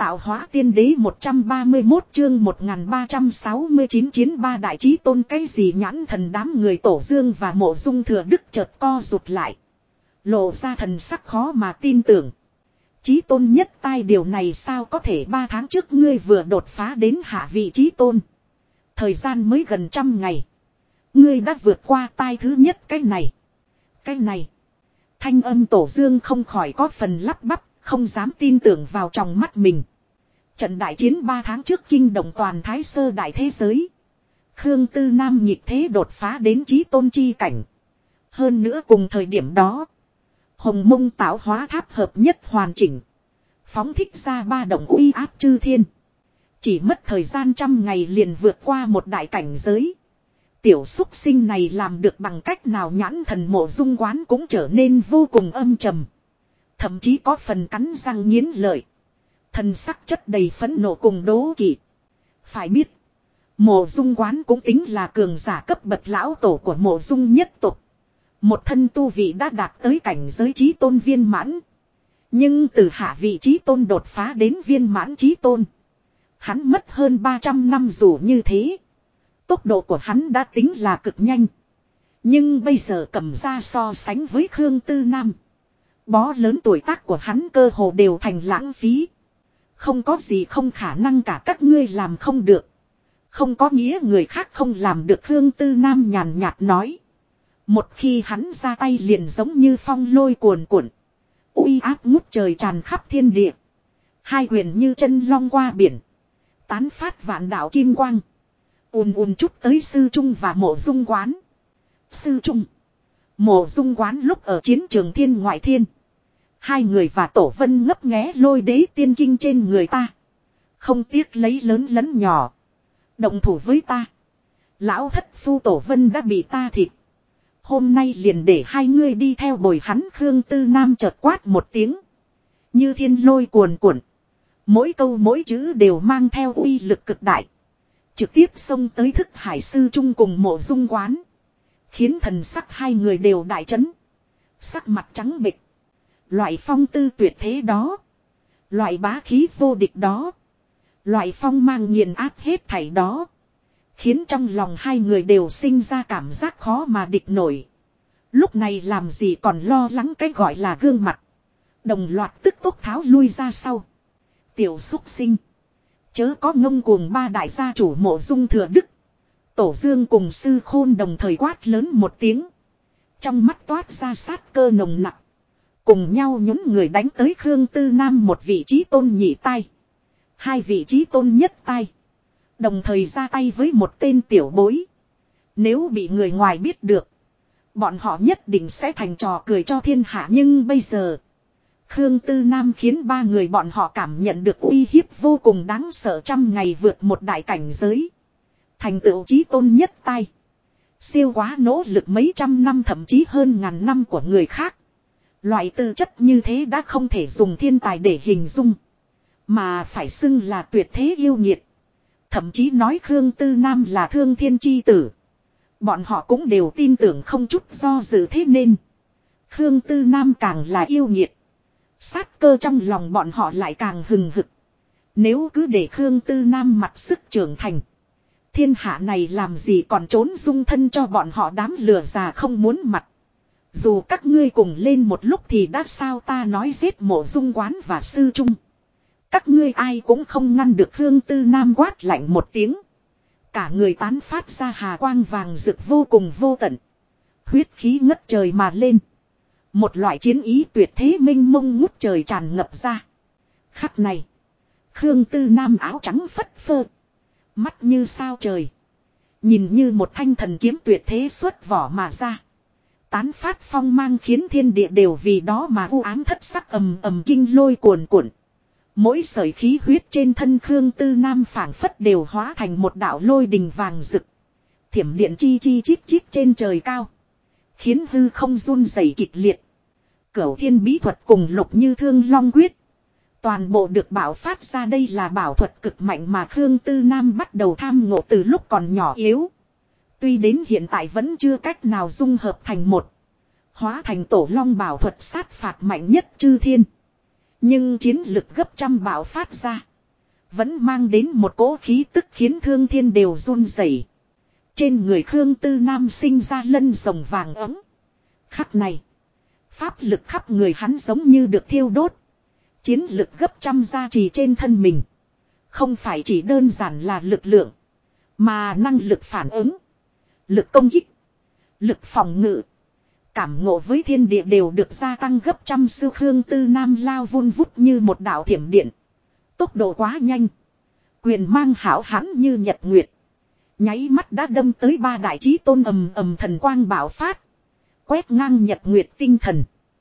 tạo hóa tiên đế 131 chương 1369 chiến ba đại chí tôn cái gì nhãn thần đám người Tổ Dương và Mộ Dung Thừa Đức chợt co rụt lại. Lộ ra thần sắc khó mà tin tưởng. Chí tôn nhất tai điều này sao có thể 3 tháng trước ngươi vừa đột phá đến hạ vị chí tôn. Thời gian mới gần 100 ngày. Ngươi đã vượt qua tai thứ nhất cái này. Cái này. Thanh âm Tổ Dương không khỏi có phần lắp bắp, không dám tin tưởng vào trong mắt mình. Trận đại chiến 3 tháng trước kinh động toàn Thái Sơ đại thế giới. Khương Tư Nam nhịp thế đột phá đến chí tôn chi cảnh. Hơn nữa cùng thời điểm đó. Hồng Mông tạo hóa tháp hợp nhất hoàn chỉnh. Phóng thích ra 3 động uy áp chư thiên. Chỉ mất thời gian 100 ngày liền vượt qua một đại cảnh giới. Tiểu xúc sinh này làm được bằng cách nào nhãn thần Mộ Dung Quán cũng trở nên vô cùng âm trầm. Thậm chí có phần cắn răng nghiến lợi. Thần sắc chất đầy phẫn nộ cùng đố kỵ. Phải biết. Mộ Dung Quán cũng tính là cường giả cấp bậc lão tổ của Mộ Dung nhất tộc. Một thân tu vị đã đạt tới cảnh giới chí tôn viên mãn. Nhưng từ hạ vị chí tôn đột phá đến viên mãn chí tôn. Hắn mất hơn 300 năm dù như thế. Tốc độ của hắn đã tính là cực nhanh. Nhưng bây giờ cầm ra so sánh với Khương Tư Nam. Bó lớn tuổi tác của hắn cơ hồ đều thành lãng phí. Không có gì không khả năng cả các ngươi làm không được. Không có nghĩa người khác không làm được, Khương Tư Nam nhàn nhạt nói. Một khi hắn ra tay liền giống như phong lôi cuồn cuộn. Uy áp ngút trời tràn khắp thiên địa. Hai quyền như chân long qua biển. Tán phát vạn đạo kim quang. Ùn ùn chút tới Sư Trung và Mộ Dung Quán. Sư Trung, Mộ Dung Quán lúc ở chiến trường thiên ngoại thiên. Hai người và Tổ Vân ngấp nghé lôi đế tiên kinh trên người ta. Không tiếc lấy lớn lẫn nhỏ. Động thủ với ta. Lão thất phu Tổ Vân đã bị ta thịt. Hôm nay liền để hai ngươi đi theo bồi hắn. Khương Tư Nam chợt quát một tiếng. Như thiên lôi cuồn cuộn. Mỗi câu mỗi chữ đều mang theo uy lực cực đại. Trực tiếp xông tới Thức Hải Sư Trung cùng Mộ Dung Quán. Khiến thần sắc hai người đều đại chấn. Sắc mặt trắng bệch. Loại phong tư tuyệt thế đó. Loại bá khí vô địch đó. Loại phong mang nghiền áp hết thảy đó. Khiến trong lòng hai người đều sinh ra cảm giác khó mà địch nổi. Lúc này làm gì còn lo lắng cái gọi là gương mặt. Đồng loạt tức tốc tháo lui ra sau. Tiểu xúc sinh. Chớ có ngông cuồng ba đại gia chủ Mộ Dung Thừa Đức. Tổ Dương cùng Sư Khôn đồng thời quát lớn một tiếng. Trong mắt toát ra sát cơ nồng nặng. Cùng nhau nhún người đánh tới Khương Tư Nam một vị trí tôn nhị tai. Hai vị trí tôn nhất tai. Đồng thời ra tay với một tên tiểu bối. Nếu bị người ngoài biết được. Bọn họ nhất định sẽ thành trò cười cho thiên hạ. Nhưng bây giờ Khương Tư Nam khiến ba người bọn họ cảm nhận được uy hiếp vô cùng đáng sợ. 100 ngày vượt một đại cảnh giới. Thành tựu chí tôn nhất tai. Siêu quá nỗ lực mấy trăm năm thậm chí hơn ngàn năm của người khác. Loại tư chất như thế đã không thể dùng thiên tài để hình dung. Mà phải xưng là tuyệt thế yêu nghiệt. Thậm chí nói Khương Tư Nam là thương thiên chi tử. Bọn họ cũng đều tin tưởng không chút do dự, thế nên Khương Tư Nam càng là yêu nghiệt. Sát cơ trong lòng bọn họ lại càng hừng hực. Nếu cứ để Khương Tư Nam mặc sức trưởng thành. Thiên hạ này làm gì còn trốn dung thân cho bọn họ đám lừa già không muốn mặt. Dù các ngươi cùng lên một lúc thì đã sao, ta nói giết Mộ Dung Quán và Sư Trung. Các ngươi ai cũng không ngăn được. Khương Tư Nam quát lạnh một tiếng. Cả người tán phát ra hà quang vàng rực vô cùng vô tận. Huyết khí ngất trời mà lên. Một loại chiến ý tuyệt thế minh mông ngút trời tràn ngập ra. Khắc này. Khương Tư Nam áo trắng phất phơ. Mắt như sao trời. Nhìn như một thanh thần kiếm tuyệt thế xuất vỏ mà ra. Tán phát phong mang khiến thiên địa đều vì đó mà u ám thất sắc, ầm ầm kinh lôi cuồn cuộn. Mỗi sợi khí huyết trên thân Khương Tư Nam phảng phất đều hóa thành một đạo lôi đình vàng rực. Thiểm điện chi chi chít chít trên trời cao. Khiến hư không run rẩy kịch liệt. Cửu thiên bí thuật cùng Lục Như Thương Long quyết. Toàn bộ được bảo phát ra, đây là bảo thuật cực mạnh mà Khương Tư Nam bắt đầu tham ngộ từ lúc còn nhỏ yếu. Tuy đến hiện tại vẫn chưa cách nào dung hợp thành một. Hóa thành tổ long bảo thuật sát phạt mạnh nhất chư thiên. Nhưng chiến lực gấp trăm bảo phát ra. Vẫn mang đến một cỗ khí tức khiến thương thiên đều run rẩy. Trên người Khương Tư Nam sinh ra lân rồng vàng ấm. Khắc này. Pháp lực khắp người hắn giống như được thiêu đốt. Chiến lực gấp trăm gia trì trên thân mình. Không phải chỉ đơn giản là lực lượng. Mà năng lực phản ứng. Lực công kích. Lực phòng ngự. Cảm ngộ với thiên địa đều được gia tăng gấp trăm sư. Khương Tư Nam lao vun vút như một đạo thiểm điện. Tốc độ quá nhanh. Quyền mang hảo hãn như nhật nguyệt. Nháy mắt đã đâm tới ba đại chí tôn ầm ầm thần quang bạo phát. Quét ngang nhật nguyệt tinh thần.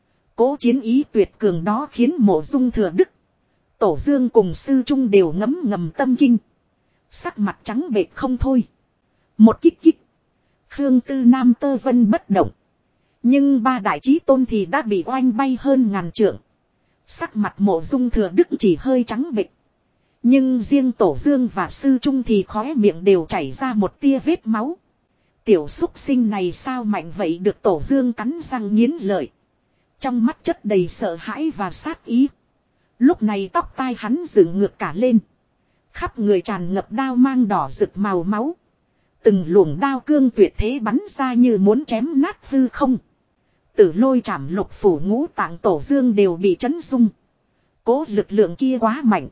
Cố chiến ý tuyệt cường đó khiến Mộ Dung Thừa Đức. Tổ Dương cùng sư trung đều ngấm ngầm tâm kinh. Sắc mặt trắng bệch không thôi. Một kích kích. Khương Tư Nam tơ vân bất động. Nhưng ba đại chí tôn thì đã bị oanh bay hơn ngàn trượng. Sắc mặt Mộ Dung Thừa Đức chỉ hơi trắng bệch. Nhưng riêng Tổ Dương và sư trung thì khóe miệng đều chảy ra một tia vết máu. Tiểu xúc sinh này sao mạnh vậy được Tổ Dương cắn răng nghiến lợi. Trong mắt chất đầy sợ hãi và sát ý. Lúc này tóc tai hắn dựng ngược cả lên. Khắp người tràn ngập đao mang đỏ rực màu máu. Từng luồng đao cương tuyệt thế bắn ra như muốn chém nát hư không. Tử Lôi Trảm Lục Phủ Ngũ Tạng Tổ Dương đều bị chấn rung. Cố lực lượng kia quá mạnh.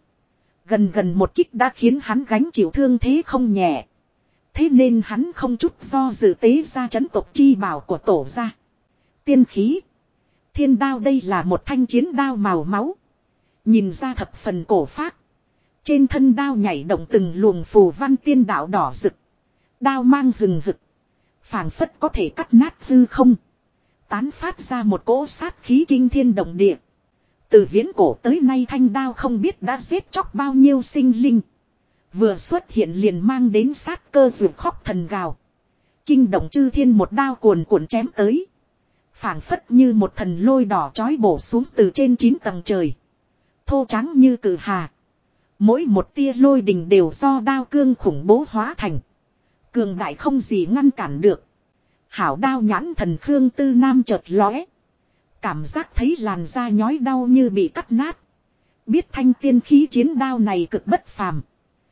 Gần một kích đã khiến hắn gánh chịu thương thế không nhẹ. Thế nên hắn không chút do dự tế ra chấn tộc chi bảo của tổ gia. Tiên khí. Thiên đao đây là một thanh chiến đao màu máu. Nhìn ra thập phần cổ phác. Trên thân đao nhảy động từng luồng phù văn tiên đạo đỏ rực. Đao mang hừng hực. Phảng phất có thể cắt nát hư không. Tán phát ra một cỗ sát khí kinh thiên động địa. Từ viễn cổ tới nay thanh đao không biết đã giết chóc bao nhiêu sinh linh. Vừa xuất hiện liền mang đến sát cơ ruột khóc thần gào. Kinh động chư thiên một đao cuồn cuộn chém tới. Phảng phất như một thần lôi đỏ chói bổ xuống từ trên 9 tầng trời. Thô trắng như cự hà. Mỗi một tia lôi đình đều do đao cương khủng bố hóa thành. Cường đại không gì ngăn cản được. Hảo đao nhãn thần Khương Tư Nam chợt lóe. Cảm giác thấy làn da nhói đau như bị cắt nát. Biết thanh tiên khí chiến đao này cực bất phàm.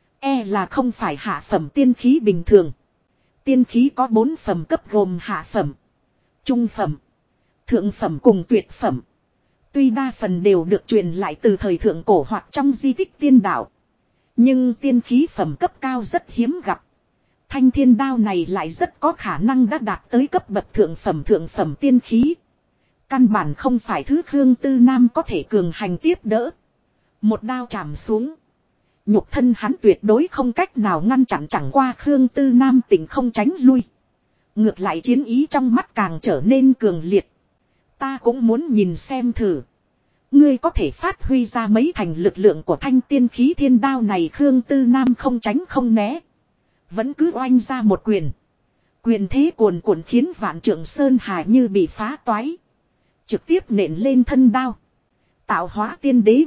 E là không phải hạ phẩm tiên khí bình thường. Tiên khí có 4 phẩm cấp gồm hạ phẩm, trung phẩm, thượng phẩm cùng tuyệt phẩm. Tuy đa phần đều được truyền lại từ thời thượng cổ hoặc trong di tích tiên đạo. Nhưng tiên khí phẩm cấp cao rất hiếm gặp. Thanh thiên đao này lại rất có khả năng đã đạt tới cấp bậc thượng phẩm tiên khí. Căn bản không phải thứ Khương Tư Nam có thể cường hành tiếp đỡ. Một đao chạm xuống. Nhục thân hắn tuyệt đối không cách nào ngăn chặn, chẳng qua Khương Tư Nam tỉnh không tránh lui. Ngược lại chiến ý trong mắt càng trở nên cường liệt. Ta cũng muốn nhìn xem thử. Ngươi có thể phát huy ra mấy thành lực lượng của thanh tiên khí thiên đao này. Khương Tư Nam không tránh không né. Vẫn cứ oanh ra một quyền. Quyền thế cuồn cuộn khiến vạn trượng sơn hà như bị phá toái. Trực tiếp nện lên thân đao. Tạo hóa tiên đế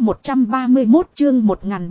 131 chương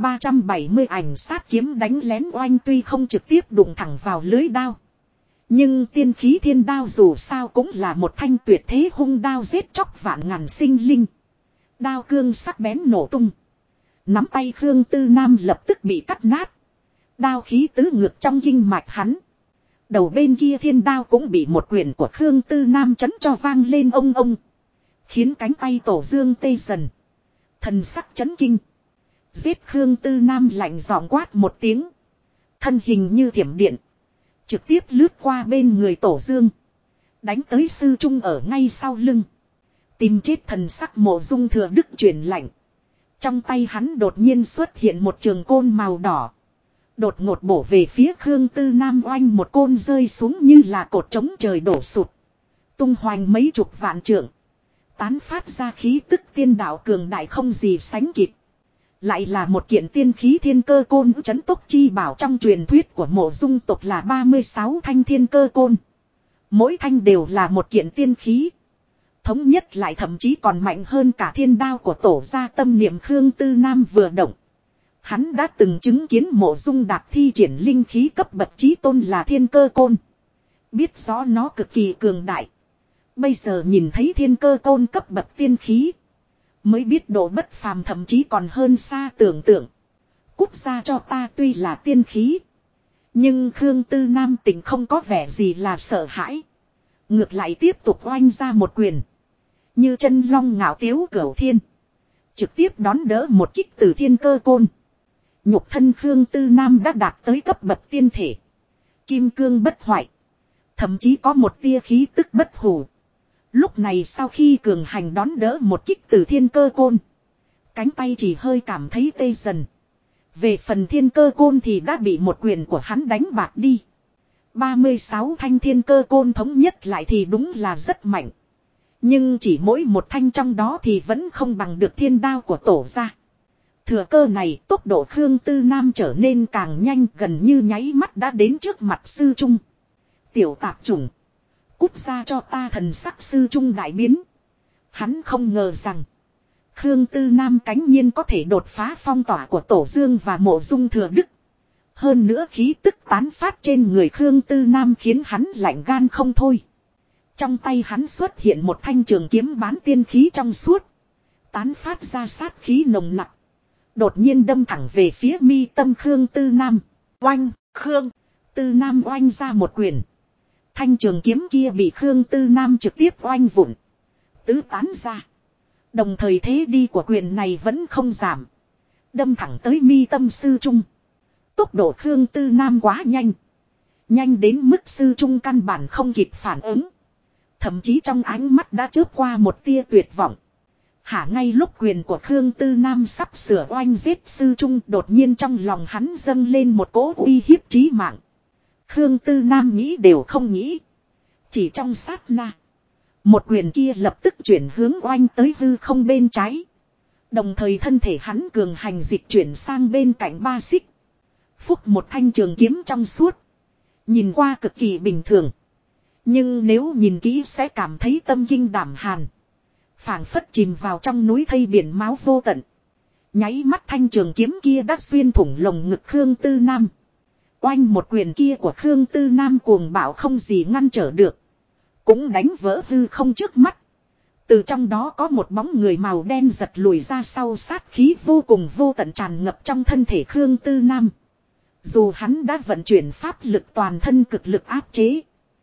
1370 ảnh sát kiếm đánh lén oanh tuy không trực tiếp đụng thẳng vào lưới đao. Nhưng tiên khí thiên đao dù sao cũng là một thanh tuyệt thế hung đao giết chóc vạn ngàn sinh linh. Đao cương sắc bén nổ tung. Nắm tay Khương Tư Nam lập tức bị cắt nát. Đao khí tứ ngược trong kinh mạch hắn. Đầu bên kia thiên đao cũng bị một quyền của Khương Tư Nam chấn cho vang lên ông ông. Khiến cánh tay Tổ Dương tê dần. Thần sắc chấn kinh. Giết Khương Tư Nam lạnh giọng quát một tiếng. Thân hình như thiểm điện. Trực tiếp lướt qua bên người Tổ Dương. Đánh tới sư trung ở ngay sau lưng. Tìm chết thần sắc Mộ Dung Thừa Đức chuyển lạnh. Trong tay hắn đột nhiên xuất hiện một trường côn màu đỏ. Đột ngột bổ về phía Khương Tư Nam oanh một côn rơi xuống như là cột trống trời đổ sụt. Tung hoành mấy chục vạn trượng. Tán phát ra khí tức tiên đạo cường đại không gì sánh kịp. Lại là một kiện tiên khí thiên cơ côn chấn tốc chi bảo trong truyền thuyết của Mộ Dung tộc là 36 thanh thiên cơ côn. Mỗi thanh đều là một kiện tiên khí. Thống nhất lại thậm chí còn mạnh hơn cả thiên đao của tổ gia. Tâm niệm Khương Tư Nam vừa động. Hắn đã từng chứng kiến Mộ Dung đạt thi triển linh khí cấp bậc chí tôn là thiên cơ côn. Biết rõ nó cực kỳ cường đại. Bây giờ nhìn thấy thiên cơ côn cấp bậc tiên khí. Mới biết độ bất phàm thậm chí còn hơn xa tưởng tượng. cút ra cho ta, tuy là tiên khí. Nhưng Khương Tư Nam tỉnh không có vẻ gì là sợ hãi. Ngược lại tiếp tục oanh ra một quyền. Như chân long ngạo tiếu cửu thiên. Trực tiếp đón đỡ một kích từ thiên cơ côn. Nhục thân Khương Tư Nam đã đạt tới cấp bậc tiên thể. Kim cương bất hoại. Thậm chí có một tia khí tức bất hủ. Lúc này sau khi cường hành đón đỡ một kích từ thiên cơ côn. Cánh tay chỉ hơi cảm thấy tê dần. Về phần thiên cơ côn thì đã bị một quyền của hắn đánh bạc đi. 36 thanh thiên cơ côn thống nhất lại thì đúng là rất mạnh. Nhưng chỉ mỗi một thanh trong đó thì vẫn không bằng được thiên đao của tổ gia. Thừa cơ này tốc độ Khương Tư Nam trở nên càng nhanh, gần như nháy mắt đã đến trước mặt sư trung. Tiểu tạp chủng. Cút ra cho ta, thần sắc sư trung đại biến. Hắn không ngờ rằng Khương Tư Nam cánh nhiên có thể đột phá phong tỏa của Tổ Dương và Mộ Dung Thừa Đức. Hơn nữa khí tức tán phát trên người Khương Tư Nam khiến hắn lạnh gan không thôi. Trong tay hắn xuất hiện một thanh trường kiếm bán tiên khí trong suốt. Tán phát ra sát khí nồng nặc. Đột nhiên đâm thẳng về phía mi tâm Khương Tư Nam. Oanh, Khương Tư Nam oanh ra một quyền. Thanh trường kiếm kia bị Khương Tư Nam trực tiếp oanh vụn. Tứ tán ra. Đồng thời thế đi của quyền này vẫn không giảm. Đâm thẳng tới mi tâm sư trung. Tốc độ Khương Tư Nam quá nhanh. Nhanh đến mức sư trung căn bản không kịp phản ứng. Thậm chí trong ánh mắt đã chớp qua một tia tuyệt vọng. Hả, ngay lúc quyền của Khương Tư Nam sắp sửa oanh giết sư trung, đột nhiên trong lòng hắn dâng lên một cỗ uy hiếp chí mạng. Khương Tư Nam nghĩ đều không nghĩ. Chỉ trong sát na. Một quyền kia lập tức chuyển hướng oanh tới hư không bên trái. Đồng thời thân thể hắn cường hành dịch chuyển sang bên cạnh ba xích. Phúc, một thanh trường kiếm trong suốt. Nhìn qua cực kỳ bình thường. Nhưng nếu nhìn kỹ sẽ cảm thấy tâm kinh đảm hàn. Phảng phất chìm vào trong núi thây biển máu vô tận. Nháy mắt thanh trường kiếm kia đã xuyên thủng lồng ngực Khương Tư Nam. Oanh, một quyền kia của Khương Tư Nam cuồng bạo không gì ngăn trở được. Cũng đánh vỡ hư không trước mắt. Từ trong đó có một bóng người màu đen giật lùi ra sau, sát khí vô cùng vô tận tràn ngập trong thân thể Khương Tư Nam. Dù hắn đã vận chuyển pháp lực toàn thân cực lực áp chế.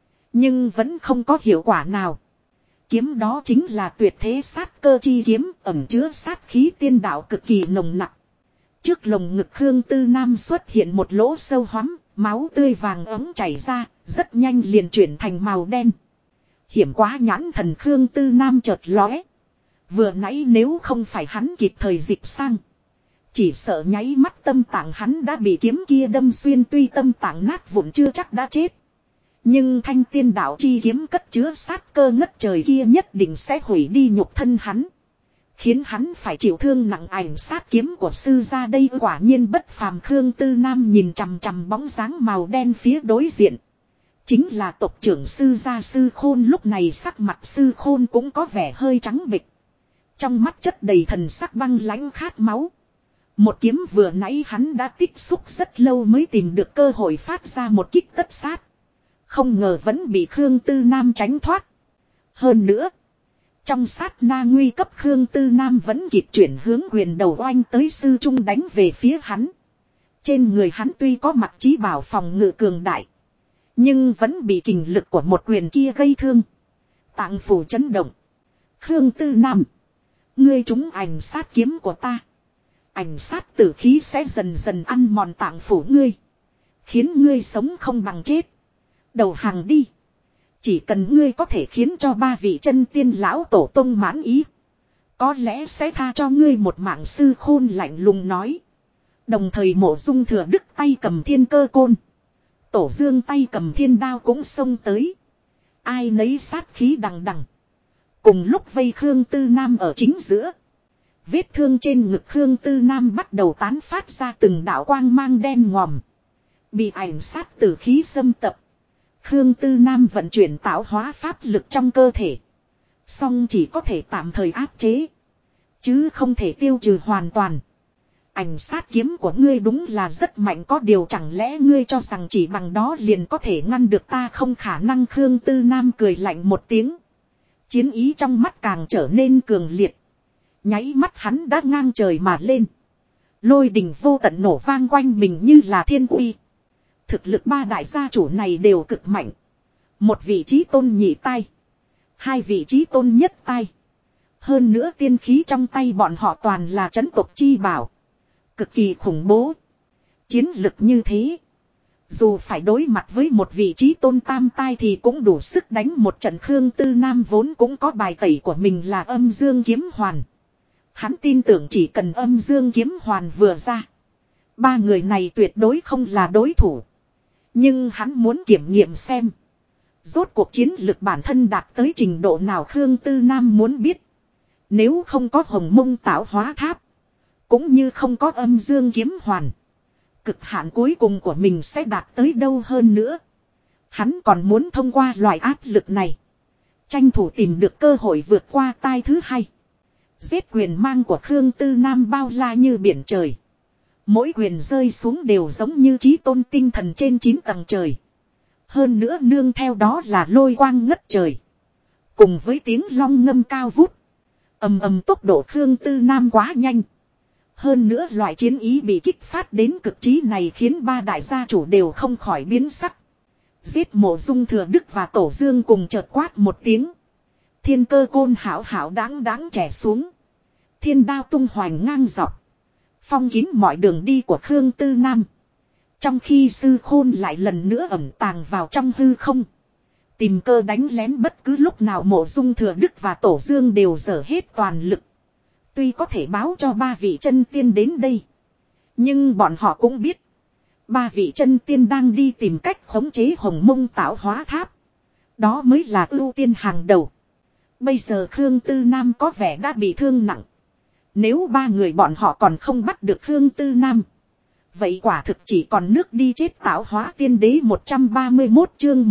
Nhưng vẫn không có hiệu quả nào. Kiếm đó chính là tuyệt thế sát cơ chi kiếm, ẩn chứa sát khí tiên đạo cực kỳ nồng nặc. Trước lồng ngực Khương Tư Nam xuất hiện một lỗ sâu hoắm, máu tươi vàng ấm chảy ra, rất nhanh liền chuyển thành màu đen. Hiểm quá, nhãn thần Khương Tư Nam chợt lóe. Vừa nãy nếu không phải hắn kịp thời dịch sang, chỉ sợ nháy mắt tâm tạng hắn đã bị kiếm kia đâm xuyên, tuy tâm tạng nát vụn chưa chắc đã chết. Nhưng thanh tiên đạo chi kiếm cất chứa sát cơ ngất trời kia nhất định sẽ hủy đi nhục thân hắn. Khiến hắn phải chịu thương nặng, ảnh sát kiếm của sư gia đây quả nhiên bất phàm. Khương Tư Nam nhìn chằm chằm bóng dáng màu đen phía đối diện. Chính là tộc trưởng sư gia Sư Khôn, lúc này sắc mặt Sư Khôn cũng có vẻ hơi trắng bệch. Trong mắt chất đầy thần sắc băng lãnh khát máu. Một kiếm vừa nãy hắn đã tích xúc rất lâu mới tìm được cơ hội phát ra một kích tất sát. Không ngờ vẫn bị Khương Tư Nam tránh thoát. Hơn nữa, trong sát na nguy cấp Khương Tư Nam vẫn kịp chuyển hướng quyền đầu oanh tới sư trung đánh về phía hắn. Trên người hắn tuy có mặc chí bảo phòng ngự cường đại, nhưng vẫn bị kình lực của một quyền kia gây thương. Tạng phủ chấn động. Khương Tư Nam, ngươi trúng ảnh sát kiếm của ta. Ảnh sát tử khí sẽ dần dần ăn mòn tạng phủ ngươi, khiến ngươi sống không bằng chết. Đầu hàng đi. Chỉ cần ngươi có thể khiến cho 3 vị chân tiên lão tổ tông mãn ý, có lẽ sẽ tha cho ngươi một mạng. Sư Khôn lạnh lùng nói. Đồng thời Mộ Dung Thừa Đức tay cầm thiên cơ côn, Tổ Dương tay cầm thiên đao cũng xông tới. Ai nấy sát khí đằng đằng. Cùng lúc vây Khương Tư Nam ở chính giữa. Vết thương trên ngực Khương Tư Nam bắt đầu tán phát ra từng đạo quang mang đen ngòm. Bị ảnh sát tử khí xâm tập. Khương Tư Nam vận chuyển tạo hóa pháp lực trong cơ thể. Song chỉ có thể tạm thời áp chế, chứ không thể tiêu trừ hoàn toàn. Ảnh sát kiếm của ngươi đúng là rất mạnh, có điều chẳng lẽ ngươi cho rằng chỉ bằng đó liền có thể ngăn được ta? Không khả năng. Khương Tư Nam cười lạnh một tiếng. Chiến ý trong mắt càng trở nên cường liệt. Nháy mắt hắn đã ngang trời mà lên. Lôi đình vô tận nổ vang quanh mình như là thiên uy. Thực lực ba đại gia chủ này đều cực mạnh. Một vị trí tôn nhị tai. Hai vị trí tôn nhất tai. Hơn nữa tiên khí trong tay bọn họ toàn là trấn tộc chi bảo. Cực kỳ khủng bố. Chiến lực như thế. Dù phải đối mặt với một vị trí tôn tam tai thì cũng đủ sức đánh một trận. Khương Tư Nam vốn cũng có bài tẩy của mình là âm dương kiếm hoàn. Hắn tin tưởng chỉ cần âm dương kiếm hoàn vừa ra. Ba người này tuyệt đối không là đối thủ. Nhưng hắn muốn kiểm nghiệm xem. Rốt cuộc chiến lực bản thân đạt tới trình độ nào Khương Tư Nam muốn biết. Nếu không có hồng mông tạo hóa tháp. Cũng như không có âm dương kiếm hoàn. Cực hạn cuối cùng của mình sẽ đạt tới đâu hơn nữa. Hắn còn muốn thông qua loại áp lực này. Tranh thủ tìm được cơ hội vượt qua tai thứ hai. Giết quyền mang của Khương Tư Nam bao la như biển trời. Mỗi quyền rơi xuống đều giống như chí tôn tinh thần trên 9 tầng trời. Hơn nữa nương theo đó là lôi quang ngất trời. Cùng với tiếng long ngâm cao vút. Ầm ầm tốc độ Khương Tư Nam quá nhanh. Hơn nữa loại chiến ý bị kích phát đến cực trí này khiến ba đại gia chủ đều không khỏi biến sắc. Giết Mộ Dung Thừa Đức và Tổ Dương cùng chợt quát một tiếng. Thiên cơ côn hảo hảo đáng đáng trẻ xuống. Thiên đao tung hoành ngang dọc. Phong kín mọi đường đi của Khương Tư Nam. Trong khi sư khôn lại lần nữa ẩn tàng vào trong hư không. Tìm cơ đánh lén bất cứ lúc nào Mộ Dung Thừa Đức và Tổ Dương đều dở hết toàn lực. Tuy có thể báo cho ba vị chân tiên đến đây. Nhưng bọn họ cũng biết. Ba vị chân tiên đang đi tìm cách khống chế hồng mông tạo hóa tháp. Đó mới là ưu tiên hàng đầu. Bây giờ Khương Tư Nam có vẻ đã bị thương nặng. Nếu ba người bọn họ còn không bắt được Khương Tư Nam. Vậy quả thực chỉ còn nước đi chết tạo hóa tiên đế 131 chương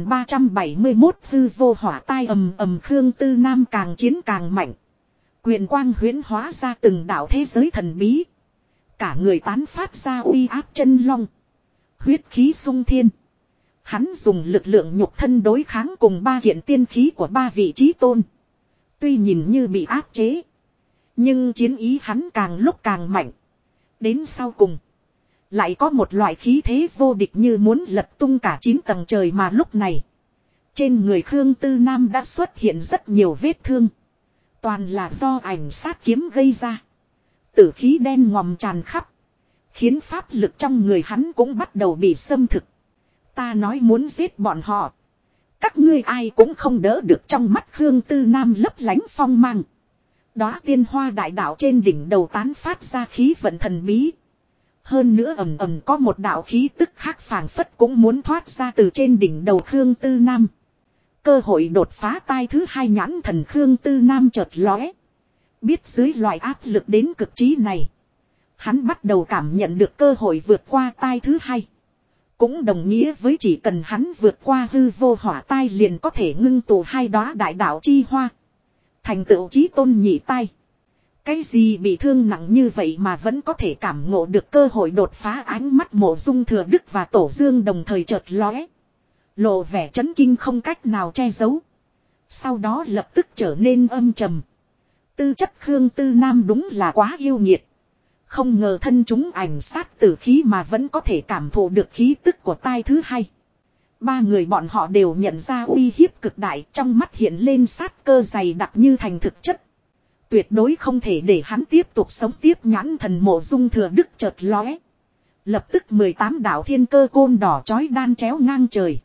1371 hư vô hỏa tai ầm ầm Khương Tư Nam càng chiến càng mạnh. Quyền quang huyễn hóa ra từng đạo thế giới thần bí. Cả người tán phát ra uy áp chân long. Huyết khí sung thiên. Hắn dùng lực lượng nhục thân đối kháng cùng ba kiện tiên khí của ba vị trí tôn. Tuy nhìn như bị áp chế. Nhưng chiến ý hắn càng lúc càng mạnh. Đến sau cùng. Lại có một loại khí thế vô địch như muốn lật tung cả 9 tầng trời mà lúc này. Trên người Khương Tư Nam đã xuất hiện rất nhiều vết thương. Toàn là do ảnh sát kiếm gây ra. Tử khí đen ngòm tràn khắp. Khiến pháp lực trong người hắn cũng bắt đầu bị xâm thực. Ta nói muốn giết bọn họ. Các ngươi ai cũng không đỡ được trong mắt Khương Tư Nam lấp lánh phong mang. Đóa tiên hoa đại đạo trên đỉnh đầu tán phát ra khí vận thần bí. Hơn nữa ầm ầm có một đạo khí tức khác phảng phất cũng muốn thoát ra từ trên đỉnh đầu Khương Tư Nam. Cơ hội đột phá tai thứ hai nhãn thần Khương Tư Nam chợt lóe. Biết dưới loại áp lực đến cực trí này. Hắn bắt đầu cảm nhận được cơ hội vượt qua tai thứ hai. Cũng đồng nghĩa với chỉ cần hắn vượt qua hư vô hỏa tai liền có thể ngưng tụ hai đóa đại đạo chi hoa. Thành tựu chí tôn nhị tai. Cái gì bị thương nặng như vậy mà vẫn có thể cảm ngộ được cơ hội đột phá ánh mắt Mộ Dung Thừa Đức và Tổ Dương đồng thời chợt lóe. Lộ vẻ chấn kinh không cách nào che giấu. Sau đó lập tức trở nên âm trầm. Tư chất Khương Tư Nam đúng là quá yêu nghiệt. Không ngờ thân chúng ảnh sát tử khí mà vẫn có thể cảm thụ được khí tức của tai thứ hai. Ba người bọn họ đều nhận ra uy hiếp cực đại trong mắt hiện lên sát cơ dày đặc như thành thực chất. Tuyệt đối không thể để hắn tiếp tục sống tiếp nhãn thần Mộ Dung Thừa Đức chợt lóe. Lập tức 18 đạo thiên cơ côn đỏ chói đan chéo ngang trời.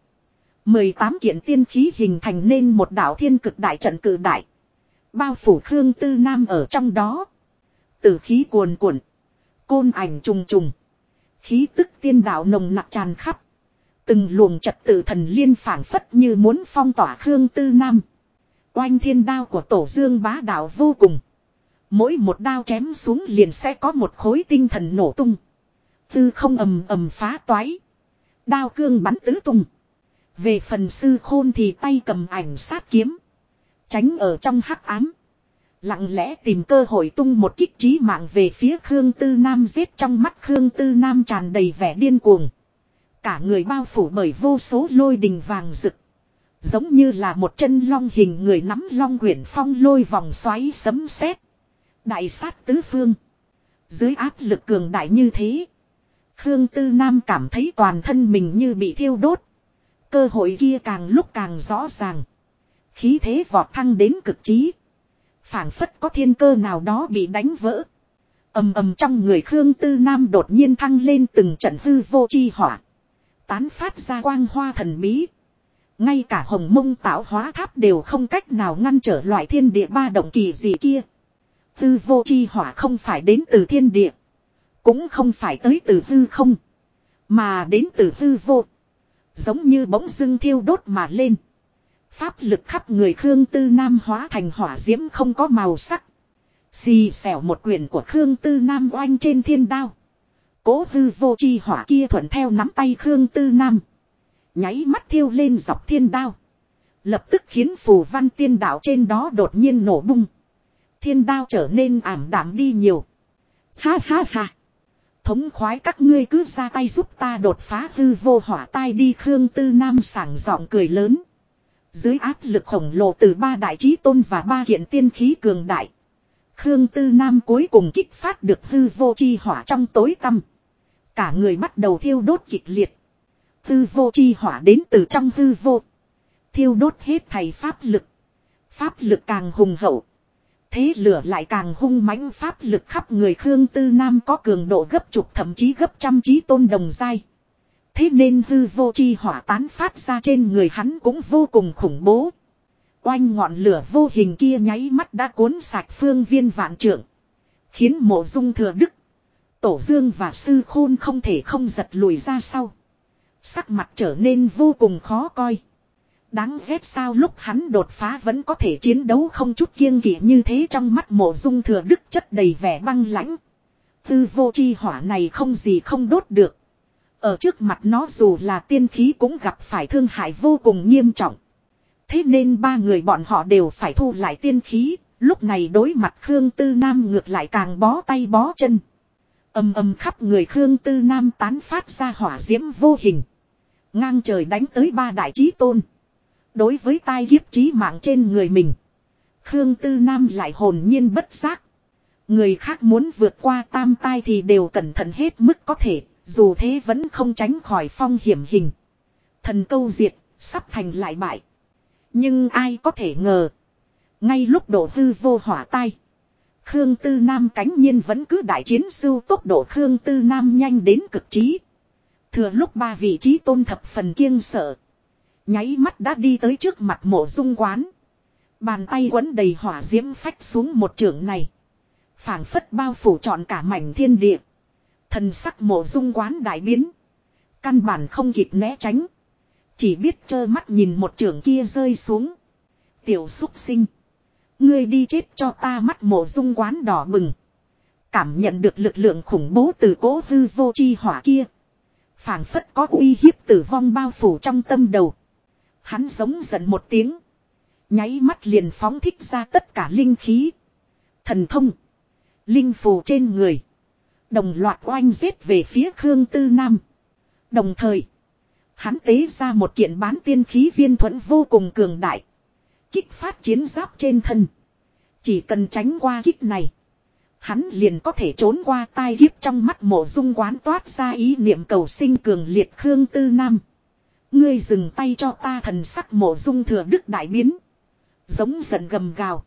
18 kiện tiên khí hình thành nên một đạo thiên cực đại trận cử đại. Bao phủ Khương Tư Nam ở trong đó. Tử khí cuồn cuộn. Côn ảnh trùng trùng. Khí tức tiên đạo nồng nặc tràn khắp. Từng luồng trật tự thần liên phảng phất như muốn phong tỏa Khương Tư Nam. Oanh thiên đao của Tổ Dương bá đạo vô cùng. Mỗi một đao chém xuống liền sẽ có một khối tinh thần nổ tung. Tư không ầm ầm phá toái. Đao cương bắn tứ tung. Về phần sư khôn thì tay cầm ảnh sát kiếm. Tránh ở trong hắc ám. Lặng lẽ tìm cơ hội tung một kích chí mạng về phía Khương Tư Nam giết trong mắt Khương Tư Nam tràn đầy vẻ điên cuồng. Cả người bao phủ bởi vô số lôi đình vàng rực. Giống như là một chân long hình người nắm long quyển phong lôi vòng xoáy sấm sét. Đại sát tứ phương. Dưới áp lực cường đại như thế. Khương Tư Nam cảm thấy toàn thân mình như bị thiêu đốt. Cơ hội kia càng lúc càng rõ ràng. Khí thế vọt thăng đến cực trí. Phảng phất có thiên cơ nào đó bị đánh vỡ. Ầm ầm trong người Khương Tư Nam đột nhiên thăng lên từng trận hư vô chi hỏa. Tán phát ra quang hoa thần bí. Ngay cả Hồng Mông Tạo Hóa Tháp đều không cách nào ngăn trở loại thiên địa ba động kỳ gì kia. Hư vô chi hỏa không phải đến từ thiên địa. Cũng không phải tới từ hư không. Mà đến từ hư vô. Giống như bỗng dưng thiêu đốt mà lên. Pháp lực khắp người Khương Tư Nam hóa thành hỏa diễm không có màu sắc. Xì xẻo một quyền của Khương Tư Nam oanh trên thiên đao. Cố hư vô chi hỏa kia thuận theo nắm tay Khương Tư Nam. Nháy mắt thiêu lên dọc thiên đao. Lập tức khiến phù văn tiên đạo trên đó đột nhiên nổ bung. Thiên đao trở nên ảm đạm đi nhiều. Ha ha ha. Thống khoái các ngươi cứ ra tay giúp ta đột phá hư vô hỏa tai đi. Khương Tư Nam sảng giọng cười lớn. Dưới áp lực khổng lồ từ 3 đại chí tôn và 3 kiện tiên khí cường đại. Khương Tư Nam cuối cùng kích phát được hư vô chi hỏa trong tối tăm. Cả người bắt đầu thiêu đốt kịch liệt. Hư vô chi hỏa đến từ trong hư vô. Thiêu đốt hết thảy pháp lực. Pháp lực càng hùng hậu. Thế lửa lại càng hung mãnh, pháp lực khắp người Khương Tư Nam có cường độ gấp chục thậm chí gấp trăm chí tôn đồng giai. Thế nên hư vô chi hỏa tán phát ra trên người hắn cũng vô cùng khủng bố. Oanh ngọn lửa vô hình kia nháy mắt đã cuốn sạch phương viên vạn trượng. Khiến Mộ Dung Thừa Đức, Tổ Dương và Sư Khôn không thể không giật lùi ra sau. Sắc mặt trở nên vô cùng khó coi. Đáng ghét sao lúc hắn đột phá vẫn có thể chiến đấu không chút kiêng kỵ như thế. Trong mắt Mộ Dung Thừa Đức chất đầy vẻ băng lãnh. Hư vô chi hỏa này không gì không đốt được. Ở trước mặt nó dù là tiên khí cũng gặp phải thương hại vô cùng nghiêm trọng. Thế nên 3 người bọn họ đều phải thu lại tiên khí. Lúc này đối mặt Khương Tư Nam ngược lại càng bó tay bó chân. Ầm ầm khắp người Khương Tư Nam tán phát ra hỏa diễm vô hình. Ngang trời đánh tới 3 đại chí tôn. Đối với tai kiếp chí mạng trên người mình, Khương Tư Nam lại hồn nhiên bất giác. Người khác muốn vượt qua tam tai thì đều cẩn thận hết mức có thể, dù thế vẫn không tránh khỏi phong hiểm hình. Thần câu diệt, sắp thành lại bại. Nhưng ai có thể ngờ, ngay lúc độ hư vô hỏa tai, Khương Tư Nam cánh nhiên vẫn cứ đại chiến sưu tốc độ Khương Tư Nam nhanh đến cực trí. Thừa lúc 3 vị chí tôn thập phần kiêng sợ, nháy mắt đã đi tới trước mặt Mộ Dung quán. Bàn tay quấn đầy hỏa diễm phách xuống một chưởng này. Phảng phất bao phủ trọn cả mảnh thiên địa. Thần sắc Mộ Dung quán đại biến. Căn bản không kịp né tránh. Chỉ biết trơ mắt nhìn một chưởng kia rơi xuống. Tiểu súc sinh. Ngươi đi chết cho ta. Mắt Mộ Dung quán đỏ bừng. Cảm nhận được lực lượng khủng bố từ cỗ hư vô chi hỏa kia. Phảng phất có uy hiếp tử vong bao phủ trong tâm đầu. Hắn giống giận một tiếng. Nháy mắt liền phóng thích ra tất cả linh khí. Thần thông. Linh phù trên người. Đồng loạt oanh giết về phía Khương Tư Nam. Đồng thời. Hắn tế ra một kiện bán tiên khí viên thuẫn vô cùng cường đại. Kích phát chiến giáp trên thân. Chỉ cần tránh qua kích này. Hắn liền có thể trốn qua tai kiếp. Trong mắt Mộ Dung quán toát ra ý niệm cầu sinh cường liệt. Khương Tư Nam, ngươi dừng tay cho ta. Thần sắc Mộ Dung Thừa Đức đại biến. Giống giận gầm gào.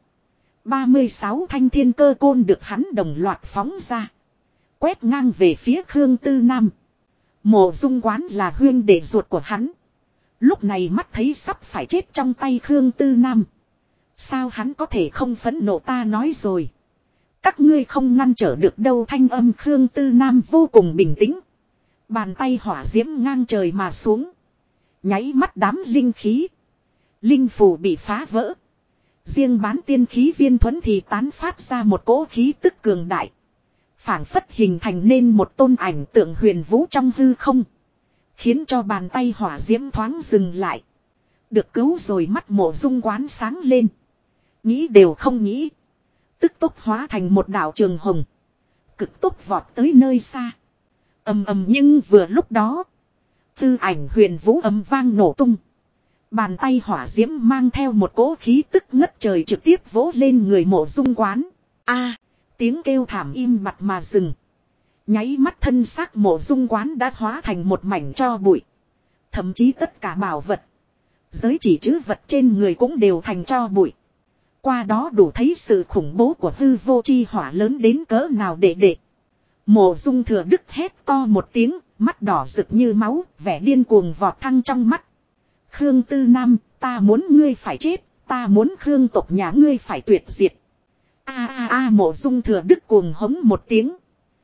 36 thanh thiên cơ côn được hắn đồng loạt phóng ra. Quét ngang về phía Khương Tư Nam. Mộ Dung quán là huyên đệ ruột của hắn. Lúc này mắt thấy sắp phải chết trong tay Khương Tư Nam. Sao hắn có thể không phẫn nộ? Ta nói rồi. Các ngươi không ngăn trở được đâu. Thanh âm Khương Tư Nam vô cùng bình tĩnh. Bàn tay hỏa diễm ngang trời mà xuống. Nháy mắt đám linh khí. Linh phù bị phá vỡ. Riêng bán tiên khí viên thuẫn thì tán phát ra một cỗ khí tức cường đại. Phảng phất hình thành nên một tôn ảnh tượng huyền vũ trong hư không. Khiến cho bàn tay hỏa diễm thoáng dừng lại. Được cứu rồi. Mắt Mộ Dung quán sáng lên. Nghĩ đều không nghĩ. Tức tốc hóa thành một đạo trường hồng. Cực tốc vọt tới nơi xa. Ầm ầm nhưng vừa lúc đó. Tư ảnh huyền vũ ầm vang nổ tung. Bàn tay hỏa diễm mang theo một cỗ khí tức ngất trời trực tiếp vỗ lên người Mộ Dung quán. A, tiếng kêu thảm im bặt mà dừng. Nháy mắt thân xác Mộ Dung Quán đã hóa thành một mảnh tro bụi. Thậm chí tất cả bảo vật, giới chỉ trữ vật trên người cũng đều thành tro bụi. Qua đó đủ thấy sự khủng bố của hư vô chi hỏa lớn đến cỡ nào để. Mộ Dung Thừa Đức hét to một tiếng, mắt đỏ rực như máu, vẻ điên cuồng vọt thăng trong mắt. Khương Tư Nam, ta muốn ngươi phải chết, ta muốn Khương tộc nhà ngươi phải tuyệt diệt. Mộ Dung Thừa Đức cuồng hống một tiếng.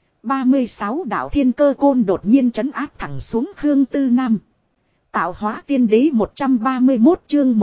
36 đạo thiên cơ côn đột nhiên trấn áp thẳng xuống Khương Tư Nam. Tạo hóa tiên đế 131 chương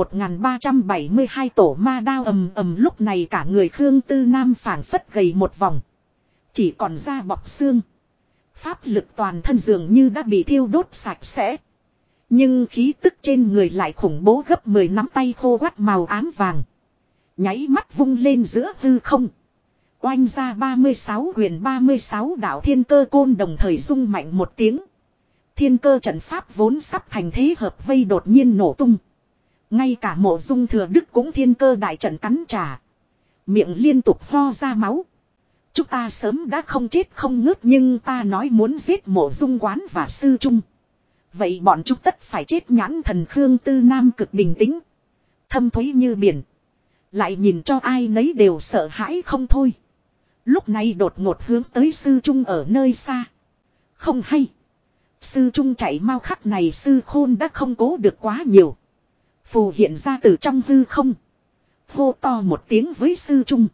1372 tổ ma đao ầm ầm, lúc này cả người Khương Tư Nam phảng phất gầy một vòng. Chỉ còn da bọc xương. Pháp lực toàn thân dường như đã bị thiêu đốt sạch sẽ. Nhưng khí tức trên người lại khủng bố gấp 10, nắm tay khô quắt màu ám vàng. Nháy mắt vung lên giữa hư không. Oanh ra 36 huyền 36 đạo thiên cơ côn đồng thời rung mạnh một tiếng. Thiên cơ trận pháp vốn sắp thành thế hợp vây đột nhiên nổ tung. Ngay cả Mộ Dung Thừa Đức cũng thiên cơ đại trận cắn trả. Miệng liên tục ho ra máu. Chúng ta sớm đã không chết không ngớt, nhưng ta nói muốn giết Mộ Dung Quán và sư trung. Vậy bọn chúng tất phải chết. Nhãn thần Khương Tư Nam cực bình tĩnh. Thâm thúy như biển. Lại nhìn cho ai nấy đều sợ hãi không thôi. Lúc này đột ngột hướng tới sư trung ở nơi xa. Không hay. Sư trung chạy mau khắc này sư khôn đã không cố được quá nhiều. Phù hiện ra từ trong hư không. Hô to một tiếng với sư trung.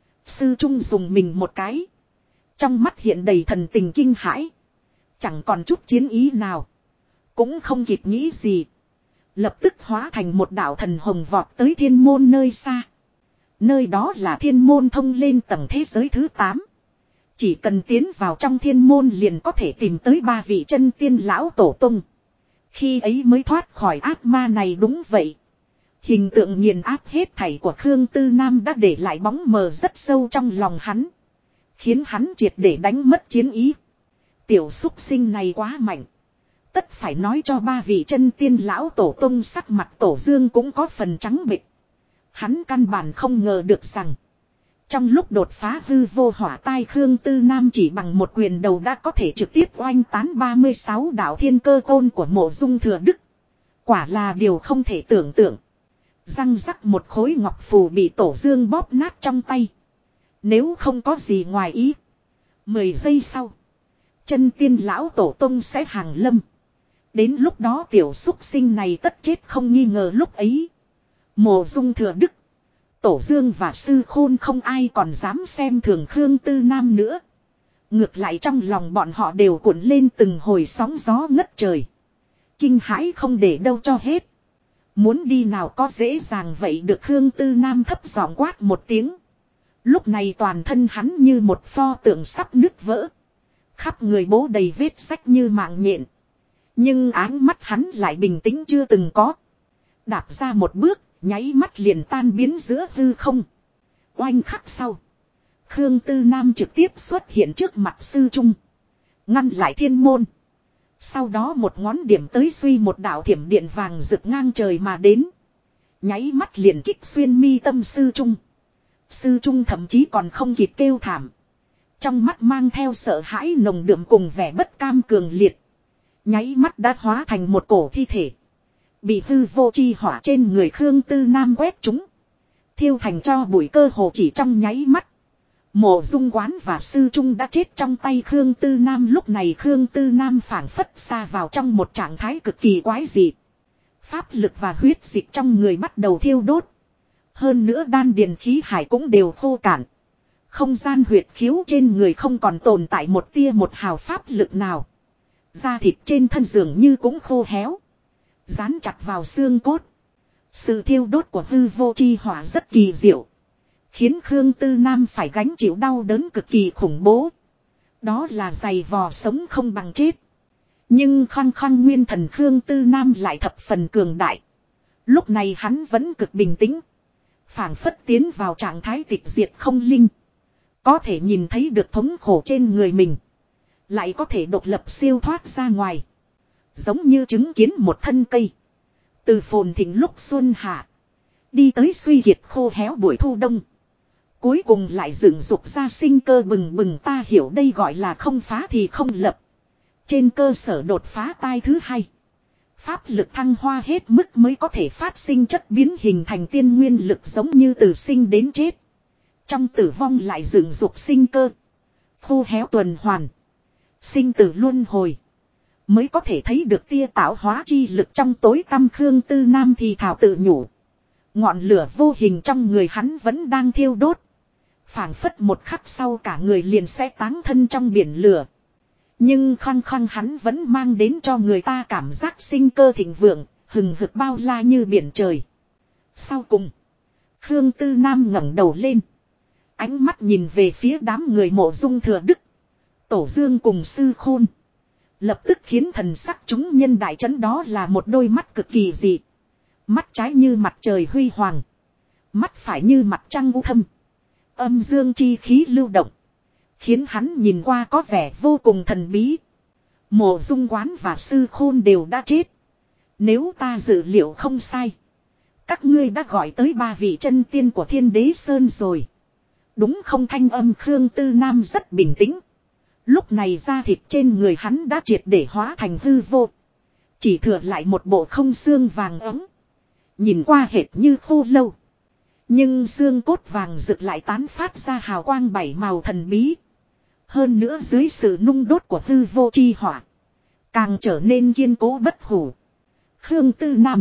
Sư trung dùng mình một cái. Trong mắt hiện đầy thần tình kinh hãi. Chẳng còn chút chiến ý nào. Cũng không kịp nghĩ gì. Lập tức hóa thành một đạo thần hồng vọt tới thiên môn nơi xa. Nơi đó là thiên môn thông lên tầng thế giới thứ 8. Chỉ cần tiến vào trong thiên môn liền có thể tìm tới 3 vị chân tiên lão tổ tung. Khi ấy mới thoát khỏi ác ma này. Đúng vậy. Hình tượng nghiền áp hết thảy của Khương Tư Nam đã để lại bóng mờ rất sâu trong lòng hắn. Khiến hắn triệt để đánh mất chiến ý. Tiểu xúc sinh này quá mạnh. Tất phải nói cho 3 vị chân tiên lão tổ tông, sắc mặt Tổ Dương cũng có phần trắng bệch. Hắn căn bản không ngờ được rằng trong lúc đột phá hư vô hỏa tai, Khương Tư Nam chỉ bằng một quyền đầu đã có thể trực tiếp oanh tán 36 đạo thiên cơ côn của Mộ Dung Thừa Đức. Quả là điều không thể tưởng tượng. Răng rắc một khối ngọc phù bị Tổ Dương bóp nát trong tay. Nếu không có gì ngoài ý, 10 giây sau chân tiên lão tổ tông sẽ hàng lâm. Đến lúc đó tiểu xúc sinh này tất chết không nghi ngờ. Lúc ấy Mộ Dung Thừa Đức, Tổ Dương và sư khôn không ai còn dám xem thường Khương Tư Nam nữa. Ngược lại trong lòng bọn họ đều cuộn lên từng hồi sóng gió ngất trời. Kinh hãi không để đâu cho hết. Muốn đi nào có dễ dàng vậy được. Khương Tư Nam thấp giọng quát một tiếng. Lúc này toàn thân hắn như một pho tượng sắp nứt vỡ. Khắp người bố đầy vết rách như mạng nhện. Nhưng áng mắt hắn lại bình tĩnh chưa từng có. Đạp ra một bước, nháy mắt liền tan biến giữa hư không. Oanh khắc sau, Khương Tư Nam trực tiếp xuất hiện trước mặt sư trung. Ngăn lại thiên môn. Sau đó một ngón điểm tới suy một đạo thiểm điện vàng rực ngang trời mà đến. Nháy mắt liền kích xuyên mi tâm sư trung. Sư trung thậm chí còn không kịp kêu thảm. Trong mắt mang theo sợ hãi nồng đượm cùng vẻ bất cam cường liệt. Nháy mắt đã hóa thành một cổ thi thể. Bị hư vô chi hỏa trên người Khương Tư Nam quét trúng. Thiêu thành cho bụi cơ hồ chỉ trong nháy mắt. Mộ Dung Quán và sư trung đã chết trong tay Khương Tư Nam. Lúc này Khương Tư Nam phảng phất xa vào trong một trạng thái cực kỳ quái dị. Pháp lực và huyết dịch trong người bắt đầu thiêu đốt. Hơn nữa đan điền khí hải cũng đều khô cạn. Không gian huyệt khiếu trên người không còn tồn tại một tia một hào pháp lực nào. Da thịt trên thân dường như cũng khô héo. Dán chặt vào xương cốt. Sự thiêu đốt của hư vô chi hỏa rất kỳ diệu. Khiến Khương Tư Nam phải gánh chịu đau đớn cực kỳ khủng bố. Đó là giày vò sống không bằng chết. Nhưng khăng khăng nguyên thần Khương Tư Nam lại thập phần cường đại. Lúc này hắn vẫn cực bình tĩnh. Phảng phất tiến vào trạng thái tịch diệt không linh. Có thể nhìn thấy được thống khổ trên người mình. Lại có thể độc lập siêu thoát ra ngoài. Giống như chứng kiến một thân cây. Từ phồn thịnh lúc xuân hạ. Đi tới suy kiệt khô héo buổi thu đông. Cuối cùng lại dựng dục ra sinh cơ bừng bừng, ta hiểu đây gọi là không phá thì không lập. Trên cơ sở đột phá tai thứ hai. Pháp lực thăng hoa hết mức mới có thể phát sinh chất biến hình thành tiên nguyên lực, giống như từ sinh đến chết. Trong tử vong lại dựng dục sinh cơ. Khô héo tuần hoàn. Sinh tử luân hồi. Mới có thể thấy được tia tạo hóa chi lực trong tối tăm. Khương Tư Nam thì thảo tự nhủ. Ngọn lửa vô hình trong người hắn vẫn đang thiêu đốt. Phảng phất một khắc sau cả người liền sẽ táng thân trong biển lửa. Nhưng khăng khăng hắn vẫn mang đến cho người ta cảm giác sinh cơ thịnh vượng, hừng hực bao la như biển trời. Sau cùng, Khương Tư Nam ngẩng đầu lên. Ánh mắt nhìn về phía đám người Mộ Dung Thừa Đức, Tổ Dương cùng Sư Khôn. Lập tức khiến thần sắc chúng nhân đại trấn, đó là một đôi mắt cực kỳ dị. Mắt trái như mặt trời huy hoàng. Mắt phải như mặt trăng u thâm. Âm dương chi khí lưu động. Khiến hắn nhìn qua có vẻ vô cùng thần bí. Mộ Dung Quán và Sư Khôn đều đã chết. Nếu ta dự liệu không sai, các ngươi đã gọi tới 3 vị chân tiên của Thiên Đế Sơn rồi. Đúng không? Thanh âm Khương Tư Nam rất bình tĩnh. Lúc này da thịt trên người hắn đã triệt để hóa thành hư vô. Chỉ thừa lại một bộ không xương vàng ấm. Nhìn qua hệt như khô lâu. Nhưng xương cốt vàng rực lại tán phát ra hào quang 7 màu thần bí. Hơn nữa dưới sự nung đốt của hư vô chi hỏa, càng trở nên kiên cố bất hủ. Khương Tư Nam,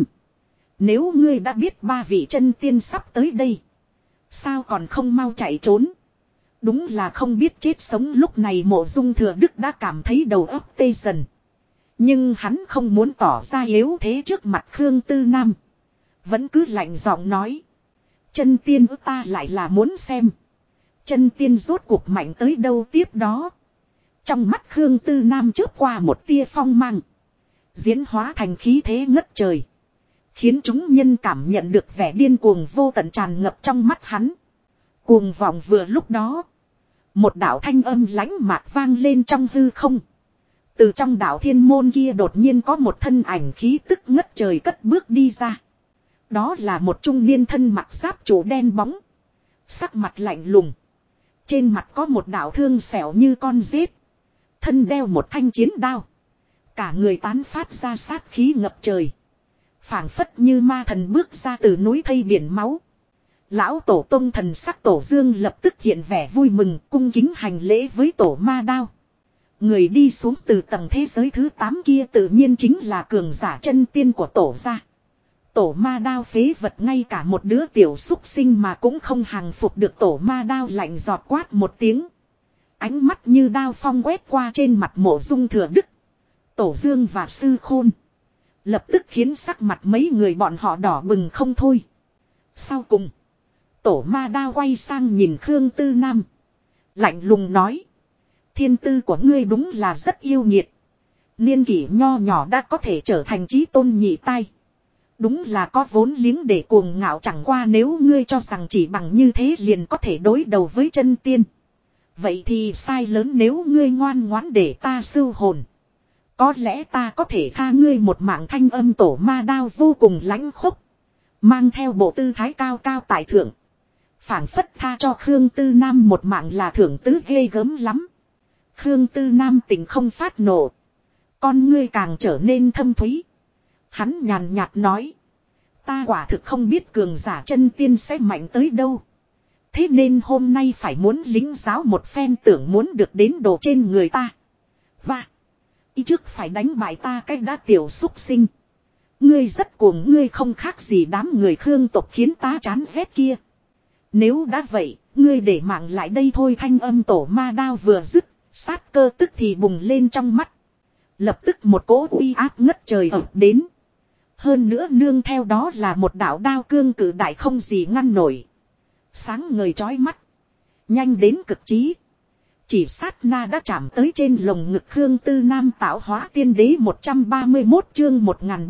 nếu ngươi đã biết 3 vị chân tiên sắp tới đây, sao còn không mau chạy trốn? Đúng là không biết chết sống. Lúc này Mộ Dung Thừa Đức đã cảm thấy đầu óc tê dần. Nhưng hắn không muốn tỏ ra yếu thế trước mặt Khương Tư Nam. Vẫn cứ lạnh giọng nói. Chân tiên ta lại là muốn xem. Chân tiên rốt cuộc mạnh tới đâu tiếp đó. Trong mắt Khương Tư Nam chớp qua một tia phong mang. Diễn hóa thành khí thế ngất trời. Khiến chúng nhân cảm nhận được vẻ điên cuồng vô tận tràn ngập trong mắt hắn. Cuồng vọng vừa lúc đó. Một đạo thanh âm lãnh mạc vang lên trong hư không. Từ trong đạo thiên môn kia đột nhiên có một thân ảnh khí tức ngất trời cất bước đi ra. Đó là một trung niên thân mặc giáp trụ đen bóng. Sắc mặt lạnh lùng. Trên mặt có một đạo thương xẻo như con rết. Thân đeo một thanh chiến đao. Cả người tán phát ra sát khí ngập trời. Phảng phất như ma thần bước ra từ núi thây biển máu. Lão tổ tông thần sắc Tổ Dương lập tức hiện vẻ vui mừng, cung kính hành lễ với tổ ma đao. Người đi xuống từ tầng thế giới thứ 8 kia tự nhiên chính là cường giả chân tiên của tổ gia. Tổ ma đao phế vật, ngay cả một đứa tiểu súc sinh mà cũng không hàng phục được. Tổ ma đao lạnh giọt quát một tiếng. Ánh mắt như đao phong quét qua trên mặt Mộ Dung Thừa Đức, Tổ Dương và Sư Khôn. Lập tức khiến sắc mặt mấy người bọn họ đỏ bừng không thôi. Sau cùng, tổ ma đao quay sang nhìn Khương Tư Nam. Lạnh lùng nói. Thiên tư của ngươi đúng là rất yêu nghiệt. Niên kỷ nho nhỏ đã có thể trở thành chí tôn nhị tai. Đúng là có vốn liếng để cuồng ngạo, chẳng qua nếu ngươi cho rằng chỉ bằng như thế liền có thể đối đầu với chân tiên. Vậy thì sai lớn, nếu ngươi ngoan ngoãn để ta sưu hồn. Có lẽ ta có thể tha ngươi một mạng. Thanh âm tổ ma đao vô cùng lãnh khốc. Mang theo bộ tư thái cao cao tại thượng. Phảng phất tha cho Khương Tư Nam một mạng là thưởng tứ ghê gớm lắm. Khương Tư Nam tình không phát nộ. Con ngươi càng trở nên thâm thúy. Hắn nhàn nhạt nói. Ta quả thực không biết cường giả chân tiên sẽ mạnh tới đâu. Thế nên hôm nay phải muốn lính giáo một phen, tưởng muốn được đến đồ trên người ta. Và ý trước phải đánh bại ta cách đã tiểu xúc sinh. Ngươi rất cuồng, ngươi không khác gì đám người Khương tộc khiến ta chán ghét kia. Nếu đã vậy, ngươi để mạng lại đây thôi. Thanh âm tổ ma đao vừa dứt, sát cơ tức thì bùng lên trong mắt. Lập tức một cỗ uy áp ngất trời ập đến. Hơn nữa nương theo đó là một đạo đao cương cử đại không gì ngăn nổi. Sáng ngời chói mắt. Nhanh đến cực trí. Chỉ sát na đã chạm tới trên lồng ngực Khương Tư Nam. Tạo hóa tiên đế 131 chương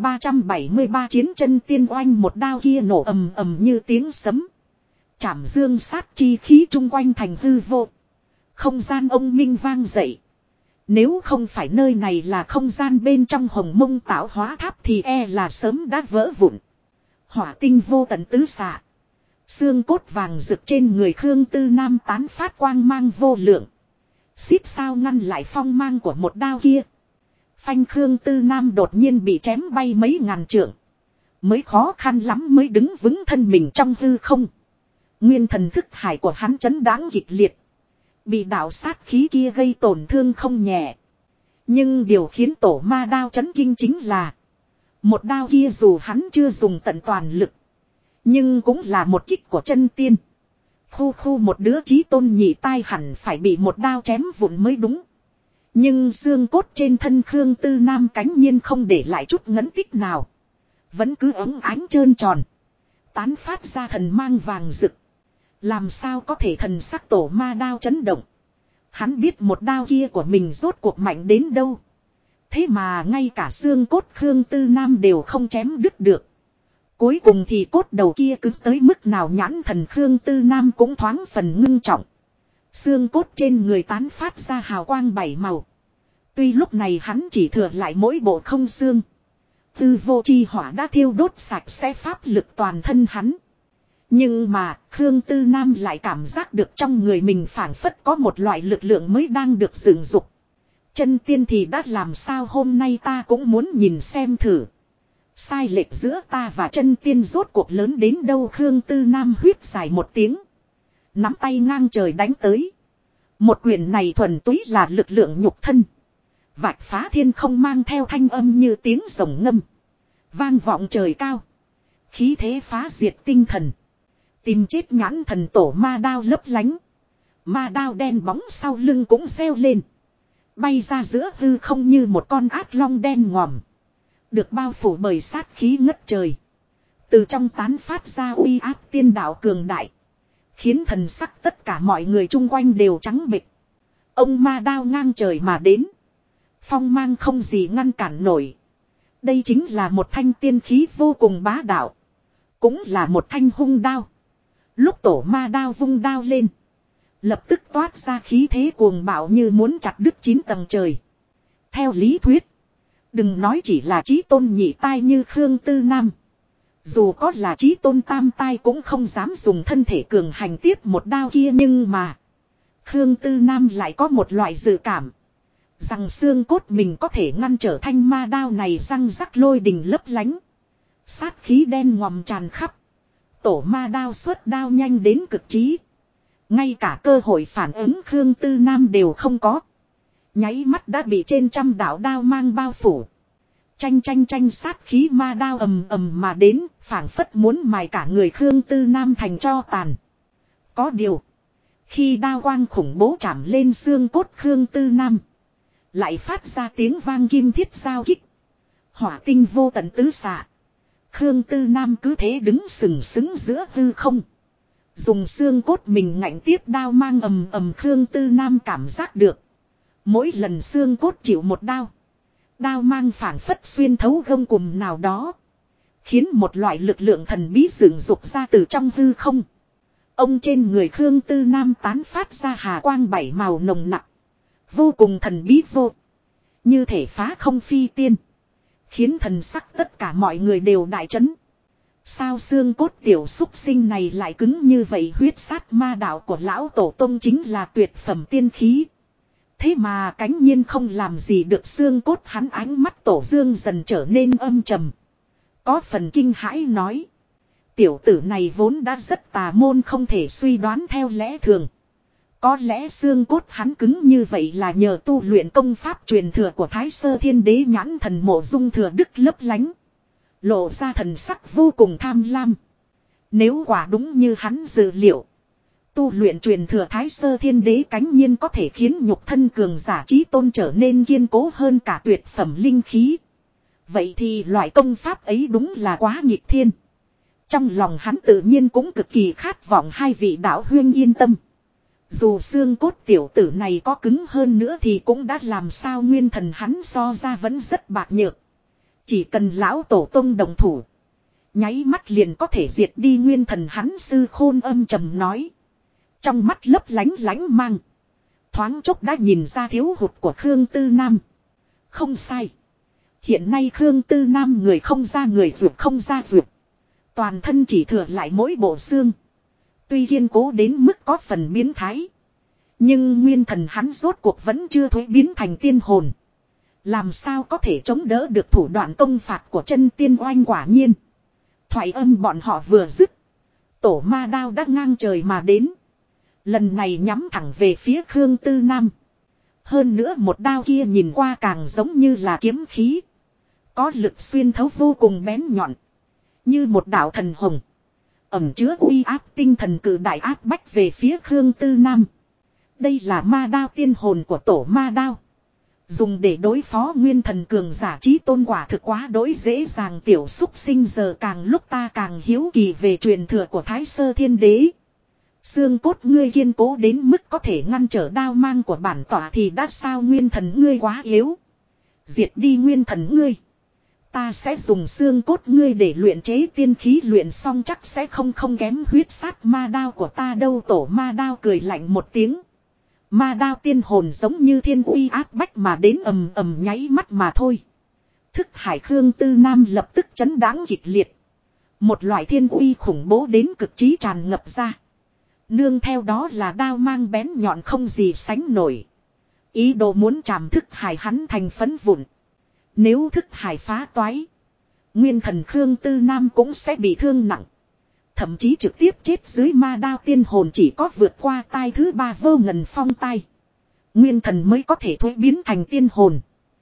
1373 chiến chân tiên oanh, một đao kia nổ ầm ầm như tiếng sấm. Chảm dương sát chi khí chung quanh thành hư vô. Không gian ông minh vang dậy. Nếu không phải nơi này là không gian bên trong Hồng Mông tạo hóa tháp thì e là sớm đã vỡ vụn. Hỏa tinh vô tận tứ xạ. Xương cốt vàng rực trên người Khương Tư Nam tán phát quang mang vô lượng. Xít sao ngăn lại phong mang của một đao kia. Phanh Khương Tư Nam đột nhiên bị chém bay mấy ngàn trượng. Mới khó khăn lắm mới đứng vững thân mình trong hư không. Nguyên thần thức hải của hắn chấn đáng kịch liệt. Bị đạo sát khí kia gây tổn thương không nhẹ. Nhưng điều khiến tổ ma đao chấn kinh chính là. Một đao kia dù hắn chưa dùng tận toàn lực. Nhưng cũng là một kích của chân tiên. Khu một đứa chí tôn nhị tai hẳn phải bị một đao chém vụn mới đúng. Nhưng xương cốt trên thân Khương Tư Nam cánh nhiên không để lại chút ngấn tích nào. Vẫn cứ ống ánh trơn tròn. Tán phát ra thần mang vàng rực. Làm sao có thể thần sắc tổ ma đao chấn động. Hắn biết một đao kia của mình rốt cuộc mạnh đến đâu. Thế mà ngay cả xương cốt Khương Tư Nam đều không chém đứt được. Cuối cùng thì cốt đầu kia cứng tới mức nào nhãn thần Khương Tư Nam cũng thoáng phần ngưng trọng. Xương cốt trên người tán phát ra hào quang bảy màu. Tuy lúc này hắn chỉ thừa lại mỗi bộ không xương. Tư vô chi hỏa đã thiêu đốt sạch sẽ pháp lực toàn thân hắn. Nhưng mà Khương Tư Nam lại cảm giác được trong người mình phảng phất có một loại lực lượng mới đang được dựng dục. Chân tiên thì đã làm sao hôm nay ta cũng muốn nhìn xem thử. Sai lệch giữa ta và chân tiên rốt cuộc lớn đến đâu. Khương Tư Nam huyết dài một tiếng. Nắm tay ngang trời đánh tới. Một quyền này thuần túy là lực lượng nhục thân. Vạch phá thiên không mang theo thanh âm như tiếng rồng ngâm. Vang vọng trời cao. Khí thế phá diệt tinh thần. Tìm chết nhãn thần tổ ma đao lấp lánh. Ma đao đen bóng sau lưng cũng reo lên. Bay ra giữa hư không như một con ác long đen ngòm. Được bao phủ bởi sát khí ngất trời. Từ trong tán phát ra uy áp tiên đạo cường đại. Khiến thần sắc tất cả mọi người chung quanh đều trắng bệch. Ông ma đao ngang trời mà đến. Phong mang không gì ngăn cản nổi. Đây chính là một thanh tiên khí vô cùng bá đạo. Cũng là một thanh hung đao. Lúc tổ ma đao vung đao lên. Lập tức toát ra khí thế cuồng bạo như muốn chặt đứt 9 tầng trời. Theo lý thuyết. Đừng nói chỉ là chí tôn nhị tai như Khương Tư Nam. Dù có là chí tôn tam tai cũng không dám dùng thân thể cường hành tiếp một đao kia. Nhưng mà Khương Tư Nam lại có một loại dự cảm. Rằng xương cốt mình có thể ngăn trở thanh ma đao này răng rắc lôi đình lấp lánh. Sát khí đen ngòm tràn khắp. Tổ ma đao xuất đao nhanh đến cực trí. Ngay cả cơ hội phản ứng Khương Tư Nam đều không có. Nháy mắt đã bị trên trăm đạo đao mang bao phủ. Tranh sát khí ma đao ầm ầm mà đến, phảng phất muốn mài cả người Khương Tư Nam thành tro tàn. Có điều, khi đao quang khủng bố chạm lên xương cốt Khương Tư Nam, lại phát ra tiếng vang kim thiết giao kích. Hỏa tinh vô tận tứ xạ. Khương Tư Nam cứ thế đứng sừng sững giữa hư không. Dùng xương cốt mình ngạnh tiếp đao mang ầm ầm. Khương Tư Nam cảm giác được. Mỗi lần xương cốt chịu một đao. Đao mang phảng phất xuyên thấu gông cùm nào đó. Khiến một loại lực lượng thần bí dựng dục ra từ trong hư không. Ông trên người Khương Tư Nam tán phát ra hà quang bảy màu nồng nặc. Vô cùng thần bí vô. Như thể phá không phi tiên. Khiến thần sắc tất cả mọi người đều đại chấn. Sao xương cốt tiểu xúc sinh này lại cứng như vậy. Huyết sát ma đạo của lão tổ tông chính là tuyệt phẩm tiên khí. Thế mà cánh nhiên không làm gì được xương cốt hắn. Ánh mắt tổ dương dần trở nên âm trầm. Có phần kinh hãi nói. Tiểu tử này vốn đã rất tà môn, không thể suy đoán theo lẽ thường. Có lẽ xương cốt hắn cứng như vậy là nhờ tu luyện công pháp truyền thừa của Thái Sơ Thiên Đế. Nhãn thần Mộ Dung Thừa Đức lấp lánh. Lộ ra thần sắc vô cùng tham lam. Nếu quả đúng như hắn dự liệu. Tu luyện truyền thừa Thái Sơ Thiên Đế cánh nhiên có thể khiến nhục thân cường giả chí tôn trở nên kiên cố hơn cả tuyệt phẩm linh khí. Vậy thì loại công pháp ấy đúng là quá nghịch thiên. Trong lòng hắn tự nhiên cũng cực kỳ khát vọng hai vị đạo huynh yên tâm. Dù xương cốt tiểu tử này có cứng hơn nữa thì cũng đã làm sao nguyên thần hắn so ra vẫn rất bạc nhược. Chỉ cần lão tổ tông đồng thủ. Nháy mắt liền có thể diệt đi nguyên thần hắn. Sư Khôn âm trầm nói. Trong mắt lấp lánh lánh mang. Thoáng chốc đã nhìn ra thiếu hụt của Khương Tư Nam. Không sai. Hiện nay Khương Tư Nam người không ra người ruột không ra ruột. Toàn thân chỉ thừa lại mỗi bộ xương. Tuy kiên cố đến mức có phần biến thái. Nhưng nguyên thần hắn rốt cuộc vẫn chưa thuế biến thành tiên hồn. Làm sao có thể chống đỡ được thủ đoạn công phạt của chân tiên oanh quả nhiên. Thoại âm bọn họ vừa dứt. Tổ ma đao đã ngang trời mà đến. Lần này nhắm thẳng về phía Khương Tư Nam. Hơn nữa một đao kia nhìn qua càng giống như là kiếm khí. Có lực xuyên thấu vô cùng bén nhọn. Như một đạo thần hồng. Ẩm chứa uy áp tinh thần cử đại áp bách về phía Khương Tư Nam. Đây là ma đao tiên hồn của tổ ma đao. Dùng để đối phó nguyên thần cường giả trí tôn quả thực quá đối dễ dàng tiểu xúc sinh giờ càng lúc ta càng hiếu kỳ về truyền thừa của Thái Sơ Thiên Đế. Xương cốt ngươi kiên cố đến mức có thể ngăn trở đao mang của bản tỏa thì đã sao nguyên thần ngươi quá yếu. Diệt đi nguyên thần ngươi. Ta sẽ dùng xương cốt ngươi để luyện chế tiên khí luyện xong chắc sẽ không kém huyết sát ma đao của ta đâu. Tổ ma đao cười lạnh một tiếng. Ma đao tiên hồn giống như thiên uy áp bách mà đến ầm ầm nháy mắt mà thôi. Thức hải Khương Tư Nam lập tức chấn đáng kịch liệt. Một loại thiên uy khủng bố đến cực trí tràn ngập ra. Nương theo đó là đao mang bén nhọn không gì sánh nổi. Ý đồ muốn chạm thức hải hắn thành phấn vụn. Nếu thức hải phá toái, nguyên thần Khương Tư Nam cũng sẽ bị thương nặng. Thậm chí trực tiếp chết dưới ma đao tiên hồn chỉ có vượt qua tai thứ ba vô ngần phong tai. Nguyên thần mới có thể thuế biến thành tiên hồn.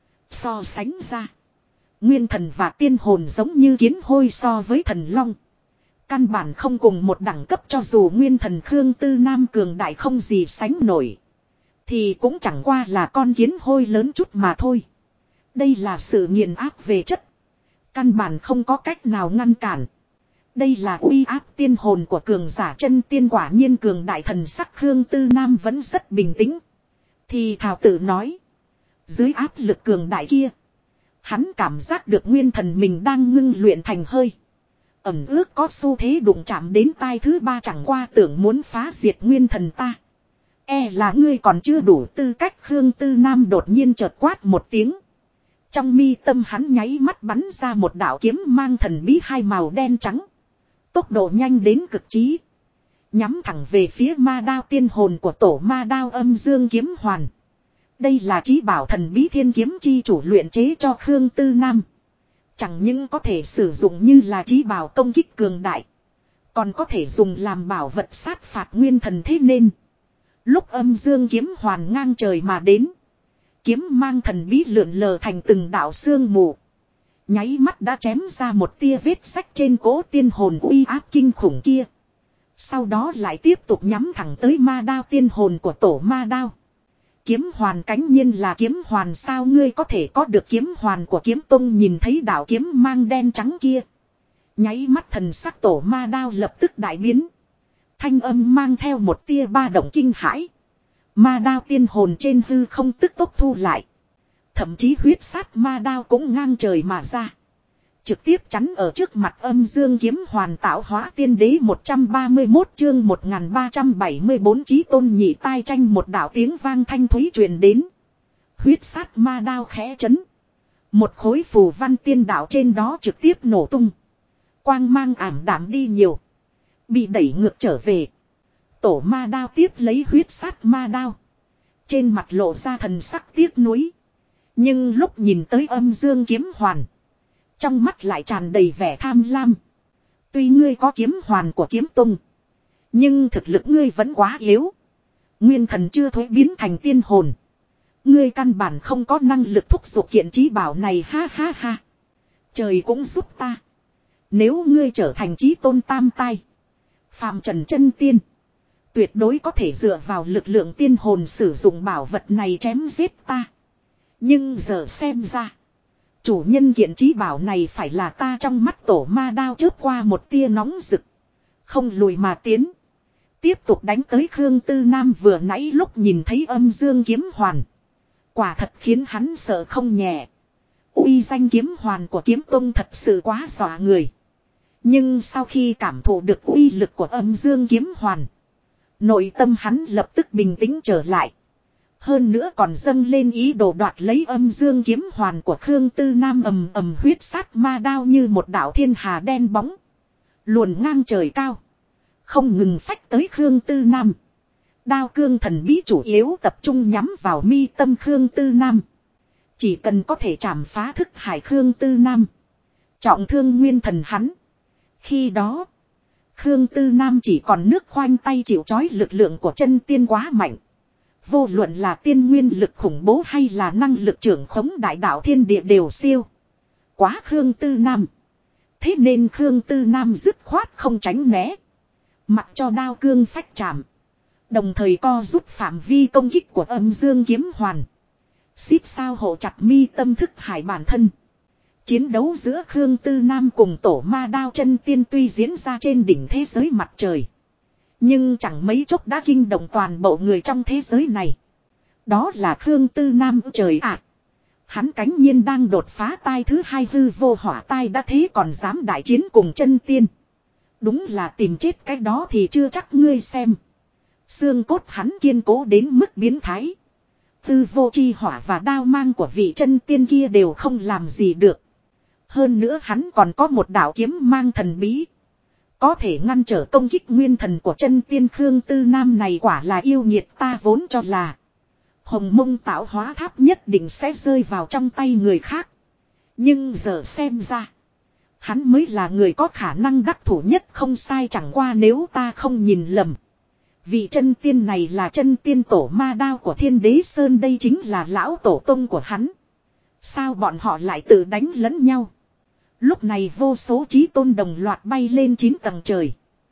So sánh ra, nguyên thần và tiên hồn giống như kiến hôi so với thần long. Căn bản không cùng một đẳng cấp cho dù nguyên thần Khương Tư Nam cường đại không gì sánh nổi. Thì cũng chẳng qua là con kiến hôi lớn chút mà thôi. Đây là sự nghiền áp về chất. Căn bản không có cách nào ngăn cản. Đây là uy áp tiên hồn của cường giả chân tiên quả nhiên cường đại thần sắc Khương Tư Nam vẫn rất bình tĩnh. Thì thảo tự nói. Dưới áp lực cường đại kia. Hắn cảm giác được nguyên thần mình đang ngưng luyện thành hơi. Ẩm ước có xu thế đụng chạm đến tai thứ ba chẳng qua tưởng muốn phá diệt nguyên thần ta. E là ngươi còn chưa đủ tư cách Khương Tư Nam đột nhiên chợt quát một tiếng. Trong mi tâm hắn nháy mắt bắn ra một đạo kiếm mang thần bí hai màu đen trắng. Tốc độ nhanh đến cực trí. Nhắm thẳng về phía ma đao tiên hồn của tổ ma đao âm dương kiếm hoàn. Đây là chí bảo thần bí thiên kiếm chi chủ luyện chế cho Khương Tư Nam. Chẳng những có thể sử dụng như là chí bảo công kích cường đại. Còn có thể dùng làm bảo vật sát phạt nguyên thần thế nên. Lúc âm dương kiếm hoàn ngang trời mà đến. Kiếm mang thần bí lượn lờ thành từng đạo sương mù. Nháy mắt đã chém ra một tia vết sách trên cỗ tiên hồn uy áp kinh khủng kia. Sau đó lại tiếp tục nhắm thẳng tới ma đao tiên hồn của tổ ma đao. Kiếm hoàn cánh nhiên là kiếm hoàn sao ngươi có thể có được kiếm hoàn của kiếm tông nhìn thấy đạo kiếm mang đen trắng kia. Nháy mắt thần sắc tổ ma đao lập tức đại biến. Thanh âm mang theo một tia ba động kinh hãi. Ma đao tiên hồn trên hư không tức tốc thu lại. Thậm chí huyết sát ma đao cũng ngang trời mà ra. Trực tiếp chắn ở trước mặt âm dương kiếm hoàn tạo hóa tiên đế 131 chương 1374 chí tôn nhị tai tranh một đạo tiếng vang thanh thúy truyền đến. Huyết sát ma đao khẽ chấn. Một khối phù văn tiên đạo trên đó trực tiếp nổ tung. Quang mang ảm đạm đi nhiều. Bị đẩy ngược trở về. Tổ ma đao tiếp lấy huyết sát ma đao. Trên mặt lộ ra thần sắc tiếc nuối. Nhưng lúc nhìn tới âm dương kiếm hoàn. Trong mắt lại tràn đầy vẻ tham lam. Tuy ngươi có kiếm hoàn của kiếm tông. Nhưng thực lực ngươi vẫn quá yếu. Nguyên thần chưa thuế biến thành tiên hồn. Ngươi căn bản không có năng lực thúc giục kiện chí bảo này ha ha ha. Trời cũng giúp ta. Nếu ngươi trở thành chí tôn tam tai. Phàm trần chân tiên. Tuyệt đối có thể dựa vào lực lượng tiên hồn sử dụng bảo vật này chém giết ta. Nhưng giờ xem ra. Chủ nhân kiện chí bảo này phải là ta trong mắt tổ ma đao chớp qua một tia nóng rực. Không lùi mà tiến. Tiếp tục đánh tới Khương Tư Nam vừa nãy lúc nhìn thấy âm dương kiếm hoàn. Quả thật khiến hắn sợ không nhẹ. Uy danh kiếm hoàn của kiếm tông thật sự quá dọa người. Nhưng sau khi cảm thụ được uy lực của âm dương kiếm hoàn. Nội tâm hắn lập tức bình tĩnh trở lại. Hơn nữa còn dâng lên ý đồ đoạt lấy âm dương kiếm hoàn của Khương Tư Nam ầm ầm huyết sát ma đao như một đạo thiên hà đen bóng. Luồn ngang trời cao. Không ngừng phách tới Khương Tư Nam. Đao cương thần bí chủ yếu tập trung nhắm vào mi tâm Khương Tư Nam. Chỉ cần có thể chảm phá thức hải Khương Tư Nam. Trọng thương nguyên thần hắn. Khi đó, Khương Tư Nam chỉ còn nước khoanh tay chịu trói, lực lượng của chân tiên quá mạnh. Vô luận là tiên nguyên lực khủng bố hay là năng lực trưởng khống đại đạo thiên địa đều siêu quá Khương Tư Nam. Thế nên Khương Tư Nam dứt khoát không tránh né. Mặc cho đao cương phách chạm. Đồng thời co rút phạm vi công kích của âm dương kiếm hoàn. Xít sao hộ chặt mi tâm thức hải bản thân. Chiến đấu giữa Khương Tư Nam cùng tổ ma đao chân tiên tuy diễn ra trên đỉnh thế giới mặt trời. Nhưng chẳng mấy chốc đã kinh động toàn bộ người trong thế giới này. Đó là Khương Tư Nam trời ạ. Hắn cánh nhiên đang đột phá tai thứ hai hư vô hỏa tai đã thế còn dám đại chiến cùng chân tiên. Đúng là tìm chết cái đó thì chưa chắc ngươi xem. Xương cốt hắn kiên cố đến mức biến thái. Hư vô chi hỏa và đao mang của vị chân tiên kia đều không làm gì được. Hơn nữa hắn còn có một đạo kiếm mang thần bí. Có thể ngăn trở công kích nguyên thần của chân tiên Khương Tư Nam này, quả là yêu nghiệt. Ta vốn cho là Hồng Mông tạo hóa tháp nhất định sẽ rơi vào trong tay người khác. Nhưng giờ xem ra, hắn mới là người có khả năng đắc thủ nhất. Không sai, chẳng qua nếu ta không nhìn lầm, vị chân tiên này là chân tiên tổ ma đao của Thiên Đế Sơn, đây chính là lão tổ tông của hắn. Sao bọn họ lại tự đánh lẫn nhau? Lúc này vô số chí tôn đồng loạt bay lên 9 tầng trời.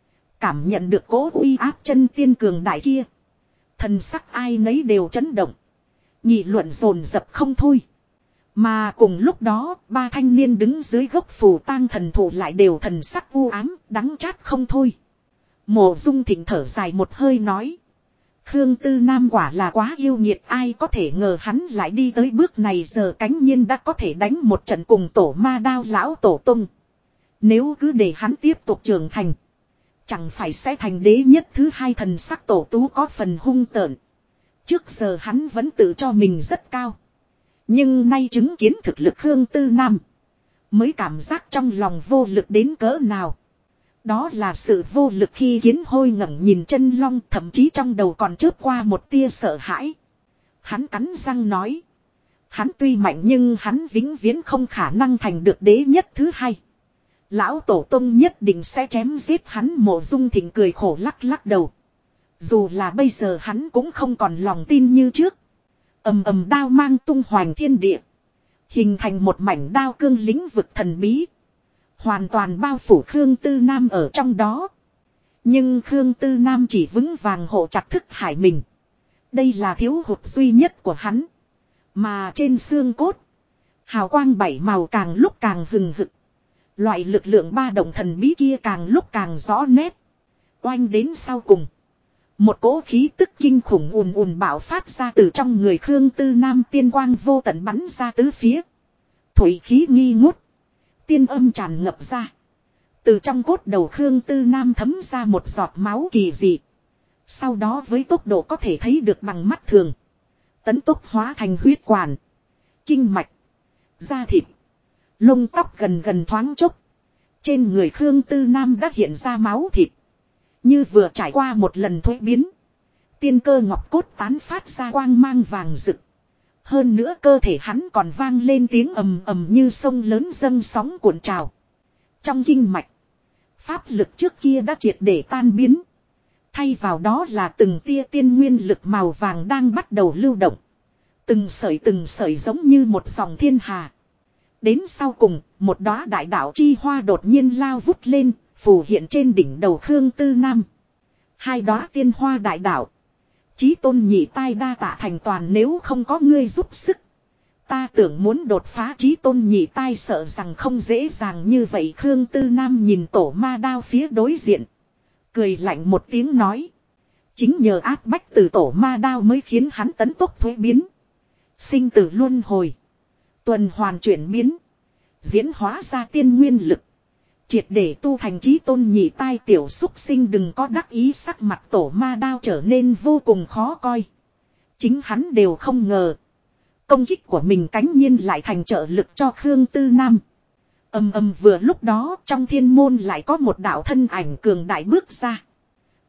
Cảm nhận được cỗ uy áp chân tiên cường đại kia. Thần sắc ai nấy đều chấn động. Nghị luận dồn dập không thôi. Mà cùng lúc đó, ba thanh niên đứng dưới gốc phù tang thần thụ lại đều thần sắc u ám, đắng chát không thôi. Mộ Dung Thịnh thở dài một hơi nói. Khương Tư Nam quả là quá yêu nghiệt, ai có thể ngờ hắn lại đi tới bước này, giờ cánh nhiên đã có thể đánh một trận cùng tổ ma đao lão tổ tung. Nếu cứ để hắn tiếp tục trưởng thành, chẳng phải sẽ thành đế nhất thứ hai. Thần sắc tổ tú có phần hung tợn. Trước giờ hắn vẫn tự cho mình rất cao. Nhưng nay chứng kiến thực lực Khương Tư Nam, mới cảm giác trong lòng vô lực đến cỡ nào. Đó là sự vô lực khi kiến hôi ngẩng nhìn chân long, thậm chí trong đầu còn chớp qua một tia sợ hãi. Hắn cắn răng nói. Hắn tuy mạnh nhưng hắn vĩnh viễn không khả năng thành được đế nhất thứ hai. Lão tổ tông nhất định sẽ chém giết hắn. Mộ Dung Thịnh cười khổ lắc lắc đầu. Dù là bây giờ hắn cũng không còn lòng tin như trước. Ầm ầm đao mang tung hoành thiên địa. Hình thành một mảnh đao cương lĩnh vực thần bí. Hoàn toàn bao phủ Khương Tư Nam ở trong đó. Nhưng Khương Tư Nam chỉ vững vàng hộ chặt thức hải mình. Đây là thiếu hụt duy nhất của hắn. Mà trên xương cốt, hào quang bảy màu càng lúc càng hừng hực. Loại lực lượng ba động thần bí kia càng lúc càng rõ nét. Oanh đến sau cùng, một cỗ khí tức kinh khủng ùn ùn bạo phát ra từ trong người Khương Tư Nam, tiên quang vô tận bắn ra tứ phía. Thủy khí nghi ngút, tiên âm tràn ngập ra. Từ trong cốt đầu Khương Tư Nam thấm ra một giọt máu kỳ dị. Sau đó với tốc độ có thể thấy được bằng mắt thường, tấn tốc hóa thành huyết quản, kinh mạch, da thịt, lông tóc gần gần thoáng chốc. Trên người Khương Tư Nam đã hiện ra máu thịt, như vừa trải qua một lần thuế biến. Tiên cơ ngọc cốt tán phát ra quang mang vàng rực. Hơn nữa cơ thể hắn còn vang lên tiếng ầm ầm như sông lớn dâng sóng cuộn trào. Trong kinh mạch, pháp lực trước kia đã triệt để tan biến. Thay vào đó là từng tia tiên nguyên lực màu vàng đang bắt đầu lưu động. Từng sợi giống như một dòng thiên hà. Đến sau cùng, một đóa đại đạo chi hoa đột nhiên lao vút lên, phù hiện trên đỉnh đầu Khương Tư Nam. Hai đóa tiên hoa đại đạo. Chí tôn nhị tai đa tạ thành toàn, nếu không có ngươi giúp sức, ta tưởng muốn đột phá chí tôn nhị tai sợ rằng không dễ dàng như vậy. Khương Tư Nam nhìn tổ ma đao phía đối diện, cười lạnh một tiếng nói. Chính nhờ áp bách từ tổ ma đao mới khiến hắn tấn tốc thuế biến. Sinh tử luân hồi, tuần hoàn chuyển biến, diễn hóa ra tiên nguyên lực, triệt để tu thành chí tôn nhị tai. Tiểu xúc sinh đừng có đắc ý. Sắc mặt tổ ma đao trở nên vô cùng khó coi. Chính hắn đều không ngờ, công kích của mình cánh nhiên lại thành trợ lực cho Khương Tư Nam. Ầm ầm vừa lúc đó trong thiên môn lại có một đạo thân ảnh cường đại bước ra.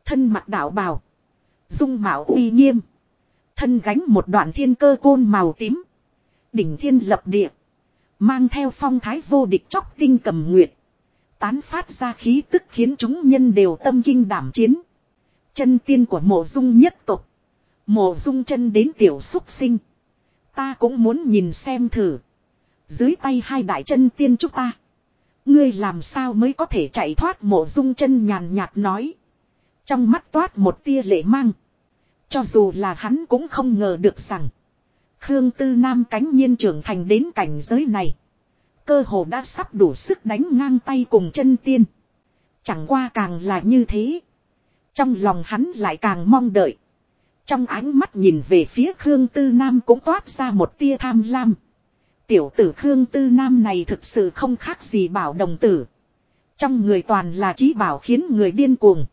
Thân mặc đạo bào. Dung mạo uy nghiêm. Thân gánh một đoạn thiên cơ côn màu tím. Đỉnh thiên lập địa. Mang theo phong thái vô địch chóc tinh cầm nguyệt. Tán phát ra khí tức khiến chúng nhân đều tâm kinh đảm chiến. Chân tiên của Mộ Dung nhất tộc. Mộ Dung chân đến tiểu xúc sinh. Ta cũng muốn nhìn xem thử. Dưới tay hai đại chân tiên chúng ta. Ngươi làm sao mới có thể chạy thoát? Mộ Dung chân nhàn nhạt nói. Trong mắt toát một tia lệ mang. Cho dù là hắn cũng không ngờ được rằng. Khương Tư Nam cánh nhiên trưởng thành đến cảnh giới này. Cơ hồ đã sắp đủ sức đánh ngang tay cùng chân tiên. Chẳng qua càng là như thế. Trong lòng hắn lại càng mong đợi. Trong ánh mắt nhìn về phía Khương Tư Nam cũng toát ra một tia tham lam. Tiểu tử Khương Tư Nam này thực sự không khác gì bảo đồng tử. Trong người toàn là trí bảo khiến người điên cuồng.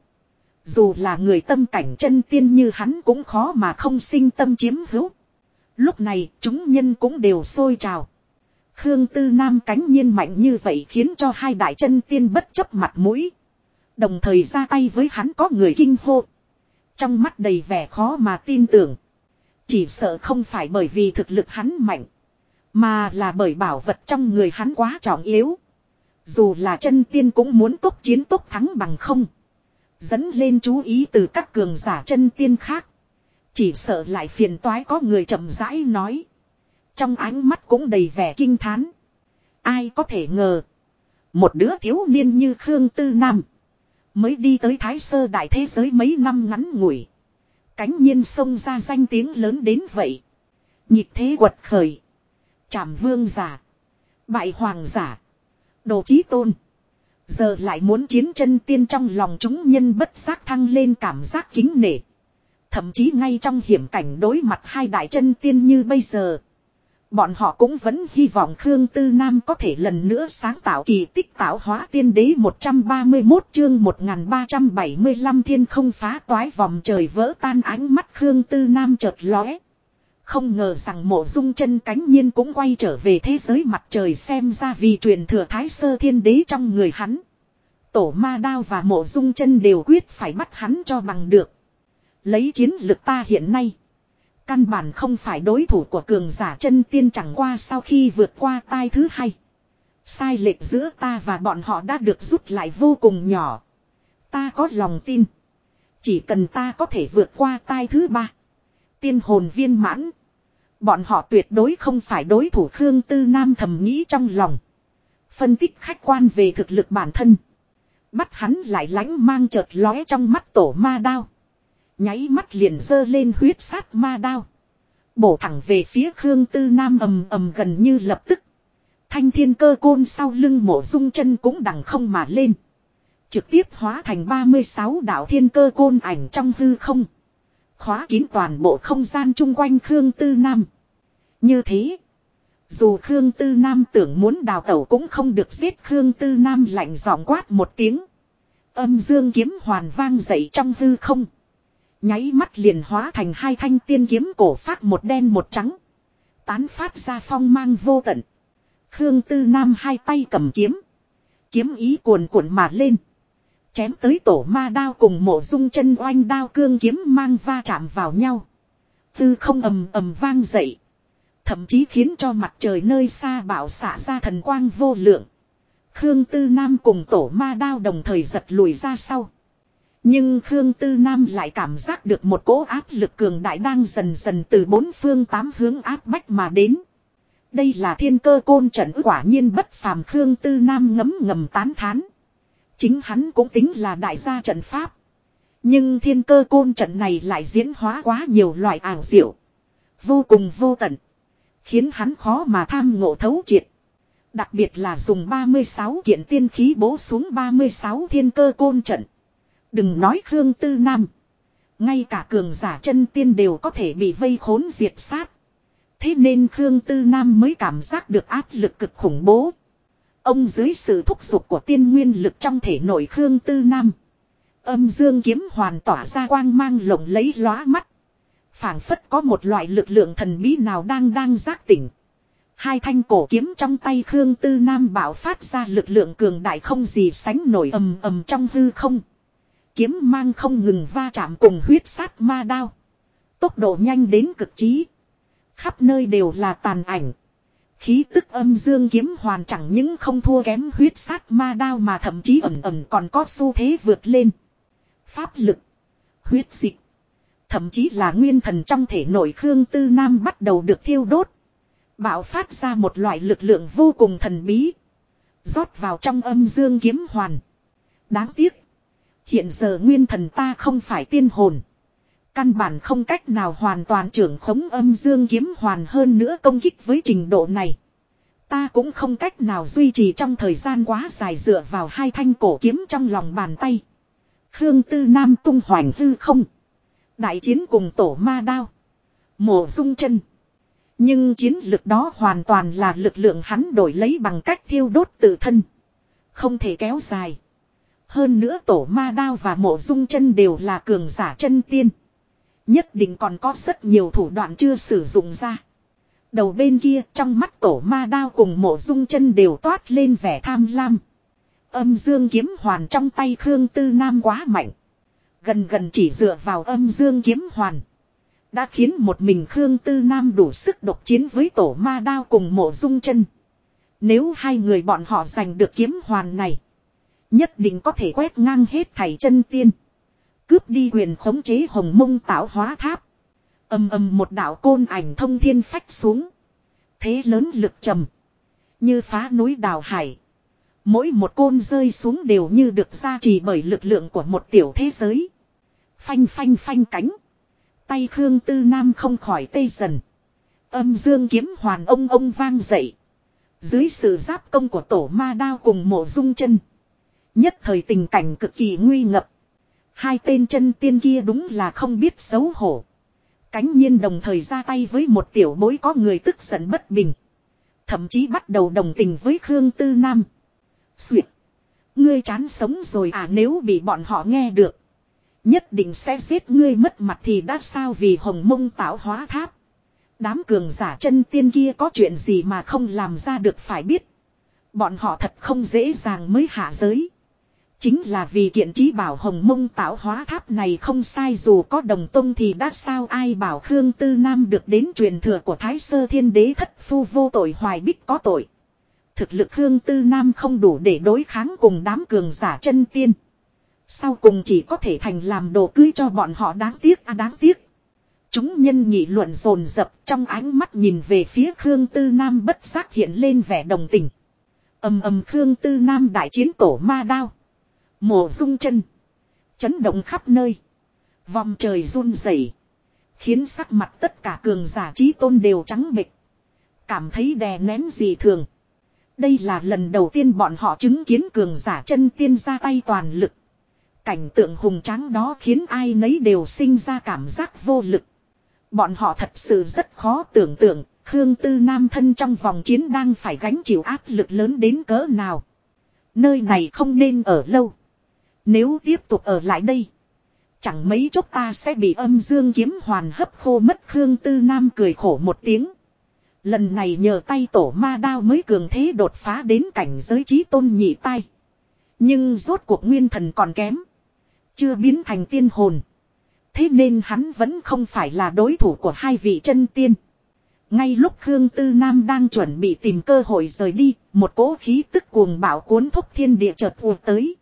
Dù là người tâm cảnh chân tiên như hắn cũng khó mà không sinh tâm chiếm hữu. Lúc này chúng nhân cũng đều sôi trào. Khương Tư Nam cánh nhiên mạnh như vậy khiến cho hai đại chân tiên bất chấp mặt mũi. Đồng thời ra tay với hắn có người kinh hô. Trong mắt đầy vẻ khó mà tin tưởng. Chỉ sợ không phải bởi vì thực lực hắn mạnh. Mà là bởi bảo vật trong người hắn quá trọng yếu. Dù là chân tiên cũng muốn tốc chiến tốc thắng bằng không. Dẫn lên chú ý từ các cường giả chân tiên khác. Chỉ sợ lại phiền toái. Có người chậm rãi nói. Trong ánh mắt cũng đầy vẻ kinh thán. Ai có thể ngờ. Một đứa thiếu niên như Khương Tư Nam. Mới đi tới Thái Sơ đại thế giới mấy năm ngắn ngủi. Cánh nhiên xông ra danh tiếng lớn đến vậy. Nhịp thế quật khởi. Trảm vương giả. Bại hoàng giả. Đồ chí tôn. Giờ lại muốn chiến chân tiên, trong lòng chúng nhân bất giác thăng lên cảm giác kính nể. Thậm chí ngay trong hiểm cảnh đối mặt hai đại chân tiên như bây giờ. Bọn họ cũng vẫn hy vọng Khương Tư Nam có thể lần nữa sáng tạo kỳ tích tạo hóa tiên đế. 131 chương 1375 thiên không phá toái vòng trời vỡ tan. Ánh mắt Khương Tư Nam chợt lóe. Không ngờ rằng Mộ Dung chân cánh nhiên cũng quay trở về thế giới mặt trời, xem ra vì truyền thừa Thái Sơ thiên đế trong người hắn. Tổ Ma Đao và Mộ Dung chân đều quyết phải bắt hắn cho bằng được. Lấy chiến lực ta hiện nay. Căn bản không phải đối thủ của cường giả chân tiên, chẳng qua sau khi vượt qua tai thứ hai. Sai lệch giữa ta và bọn họ đã được rút lại vô cùng nhỏ. Ta có lòng tin. Chỉ cần ta có thể vượt qua tai thứ ba. Tiên hồn viên mãn. Bọn họ tuyệt đối không phải đối thủ. Khương Tư Nam thầm nghĩ trong lòng. Phân tích khách quan về thực lực bản thân. Bắt hắn lại lãnh mang chợt lóe trong mắt Tổ Ma Đao. Nháy mắt liền giơ lên huyết sát ma đao. Bổ thẳng về phía Khương Tư Nam, ầm ầm, gần như lập tức. Thanh thiên cơ côn sau lưng Mộ Dung chân cũng đằng không mà lên. Trực tiếp hóa thành 36 đạo thiên cơ côn ảnh trong hư không. Khóa kín toàn bộ không gian chung quanh Khương Tư Nam. Như thế. Dù Khương Tư Nam tưởng muốn đào tẩu cũng không được giết. Khương Tư Nam lạnh giọng quát một tiếng. Âm dương kiếm hoàn vang dậy trong hư không. Nháy mắt liền hóa thành hai thanh tiên kiếm cổ phát, một đen một trắng. Tán phát ra phong mang vô tận. Khương Tư Nam hai tay cầm kiếm. Kiếm ý cuồn cuộn mà lên. Chém tới Tổ Ma Đao cùng Mộ Dung chân oanh đao, cương kiếm mang va chạm vào nhau. Tư không ầm ầm vang dậy. Thậm chí khiến cho mặt trời nơi xa bạo xạ ra thần quang vô lượng. Khương Tư Nam cùng Tổ Ma Đao đồng thời giật lùi ra sau. Nhưng Khương Tư Nam lại cảm giác được một cỗ áp lực cường đại đang dần dần từ bốn phương tám hướng áp bách mà đến. Đây là thiên cơ côn trận, quả nhiên bất phàm. Khương Tư Nam ngấm ngầm tán thán. Chính hắn cũng tính là đại gia trận pháp. Nhưng thiên cơ côn trận này lại diễn hóa quá nhiều loại ảo diệu. Vô cùng vô tận. Khiến hắn khó mà tham ngộ thấu triệt. Đặc biệt là dùng 36 kiện tiên khí bố xuống 36 thiên cơ côn trận. Đừng nói Khương Tư Nam. Ngay cả cường giả chân tiên đều có thể bị vây khốn diệt sát. Thế nên Khương Tư Nam mới cảm giác được áp lực cực khủng bố. Ông dưới sự thúc giục của tiên nguyên lực trong thể nội Khương Tư Nam. Âm dương kiếm hoàn tỏa ra quang mang lộng lẫy lóa mắt. Phảng phất có một loại lực lượng thần bí nào đang giác tỉnh. Hai thanh cổ kiếm trong tay Khương Tư Nam bạo phát ra lực lượng cường đại không gì sánh nổi, ầm ầm trong hư không. Kiếm mang không ngừng va chạm cùng huyết sát ma đao. Tốc độ nhanh đến cực trí. Khắp nơi đều là tàn ảnh. Khí tức âm dương kiếm hoàn chẳng những không thua kém huyết sát ma đao mà thậm chí ẩn ẩn còn có xu thế vượt lên. Pháp lực, huyết dịch, thậm chí là nguyên thần trong thể nội Khương Tư Nam bắt đầu được thiêu đốt. Bạo phát ra một loại lực lượng vô cùng thần bí. Rót vào trong âm dương kiếm hoàn. Đáng tiếc. Hiện giờ nguyên thần ta không phải tiên hồn. Căn bản không cách nào hoàn toàn trưởng khống âm dương kiếm hoàn, hơn nữa công kích với trình độ này. Ta cũng không cách nào duy trì trong thời gian quá dài dựa vào hai thanh cổ kiếm trong lòng bàn tay. Khương Tư Nam tung hoành hư không. Đại chiến cùng tổ ma đao. Mộ Dung Chân. Nhưng chiến lực đó hoàn toàn là lực lượng hắn đổi lấy bằng cách thiêu đốt tự thân. Không thể kéo dài. Hơn nữa tổ ma đao và Mộ Dung Chân đều là cường giả chân tiên. Nhất định còn có rất nhiều thủ đoạn chưa sử dụng ra. Đầu bên kia trong mắt tổ ma đao cùng Mộ Dung Chân đều toát lên vẻ tham lam. Âm dương kiếm hoàn trong tay Khương Tư Nam quá mạnh. Gần chỉ dựa vào âm dương kiếm hoàn. Đã khiến một mình Khương Tư Nam đủ sức độc chiến với tổ ma đao cùng Mộ Dung Chân. Nếu hai người bọn họ giành được kiếm hoàn này, nhất định có thể quét ngang hết thảy chân tiên. Cướp đi quyền khống chế Hồng Mông Tạo Hóa Tháp. Ầm ầm một đạo côn ảnh thông thiên phách xuống. Thế lớn lực trầm. Như phá núi đào hải. Mỗi một côn rơi xuống đều như được gia trì bởi lực lượng của một tiểu thế giới. Phanh phanh phanh cánh. Tay Khương Tư Nam không khỏi tê dần. Âm dương kiếm hoàn ông vang dậy. Dưới sự giáp công của tổ ma đao cùng Mộ Dung Chân, nhất thời tình cảnh cực kỳ nguy ngập. Hai tên chân tiên kia đúng là không biết xấu hổ. Cánh nhiên đồng thời ra tay với một tiểu bối có người tức giận bất bình. Thậm chí bắt đầu đồng tình với Khương Tư Nam. Xuyệt. Ngươi chán sống rồi à, nếu bị bọn họ nghe được. Nhất định sẽ giết ngươi mất mặt thì đã sao, vì Hồng Mông Tạo Hóa Tháp. Đám cường giả chân tiên kia có chuyện gì mà không làm ra được, phải biết. Bọn họ thật không dễ dàng mới hạ giới. Chính là vì kiện trí bảo Hồng Mông Tạo Hóa Tháp này không sai, dù có đồng tông thì đã sao, ai bảo Khương Tư Nam được đến truyền thừa của Thái Sơ Thiên Đế thất phu vô tội Hoài Bích có tội. Thực lực Khương Tư Nam không đủ để đối kháng cùng đám cường giả chân tiên. Sau cùng chỉ có thể thành làm đồ cưới cho bọn họ, đáng tiếc à đáng tiếc. Chúng nhân nghị luận dồn dập, trong ánh mắt nhìn về phía Khương Tư Nam bất giác hiện lên vẻ đồng tình. Ầm Khương Tư Nam đại chiến tổ ma đao. Mộ Dung Chân. Chấn động khắp nơi. Vòng trời run rẩy, khiến sắc mặt tất cả cường giả chí tôn đều trắng bệch. Cảm thấy đè nén dị thường. Đây là lần đầu tiên bọn họ chứng kiến cường giả chân tiên ra tay toàn lực. Cảnh tượng hùng tráng đó khiến ai nấy đều sinh ra cảm giác vô lực. Bọn họ thật sự rất khó tưởng tượng Khương Tư Nam thân trong vòng chiến đang phải gánh chịu áp lực lớn đến cỡ nào. Nơi này không nên ở lâu. Nếu tiếp tục ở lại đây, chẳng mấy chốc ta sẽ bị âm dương kiếm hoàn hấp khô mất. Khương Tư Nam cười khổ một tiếng. Lần này nhờ tay tổ ma đao mới cường thế đột phá đến cảnh giới chí tôn nhị tai. Nhưng rốt cuộc nguyên thần còn kém, chưa biến thành tiên hồn. Thế nên hắn vẫn không phải là đối thủ của hai vị chân tiên. Ngay lúc Khương Tư Nam đang chuẩn bị tìm cơ hội rời đi, một cỗ khí tức cuồng bạo cuốn thúc thiên địa chợt ùa tới.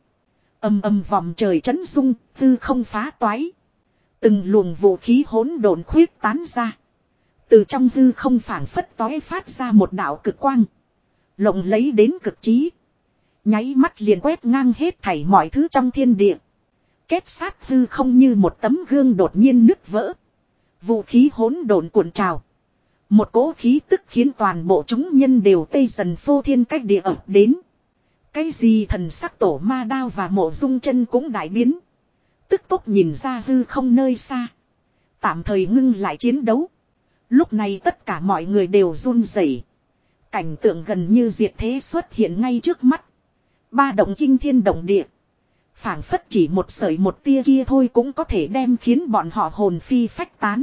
Ầm vòng trời chấn rung, hư không phá toái. Từng luồng vũ khí hỗn độn khuyết tán ra. Từ trong hư không phảng phất tóe phát ra một đạo cực quang. Lộng lấy đến cực trí. Nháy mắt liền quét ngang hết thảy mọi thứ trong thiên địa. Kết sát hư không như một tấm gương đột nhiên nứt vỡ. Vũ khí hỗn độn cuộn trào. Một cỗ khí tức khiến toàn bộ chúng nhân đều tê dần phô thiên cách địa ập đến. Cái gì thần sắc tổ ma đao và Mộ Dung Chân cũng đại biến. Tức tốc nhìn ra hư không nơi xa. Tạm thời ngưng lại chiến đấu. Lúc này tất cả mọi người đều run rẩy. Cảnh tượng gần như diệt thế xuất hiện ngay trước mắt. Ba động kinh thiên động địa. Phảng phất chỉ một sợi một tia kia thôi cũng có thể đem khiến bọn họ hồn phi phách tán.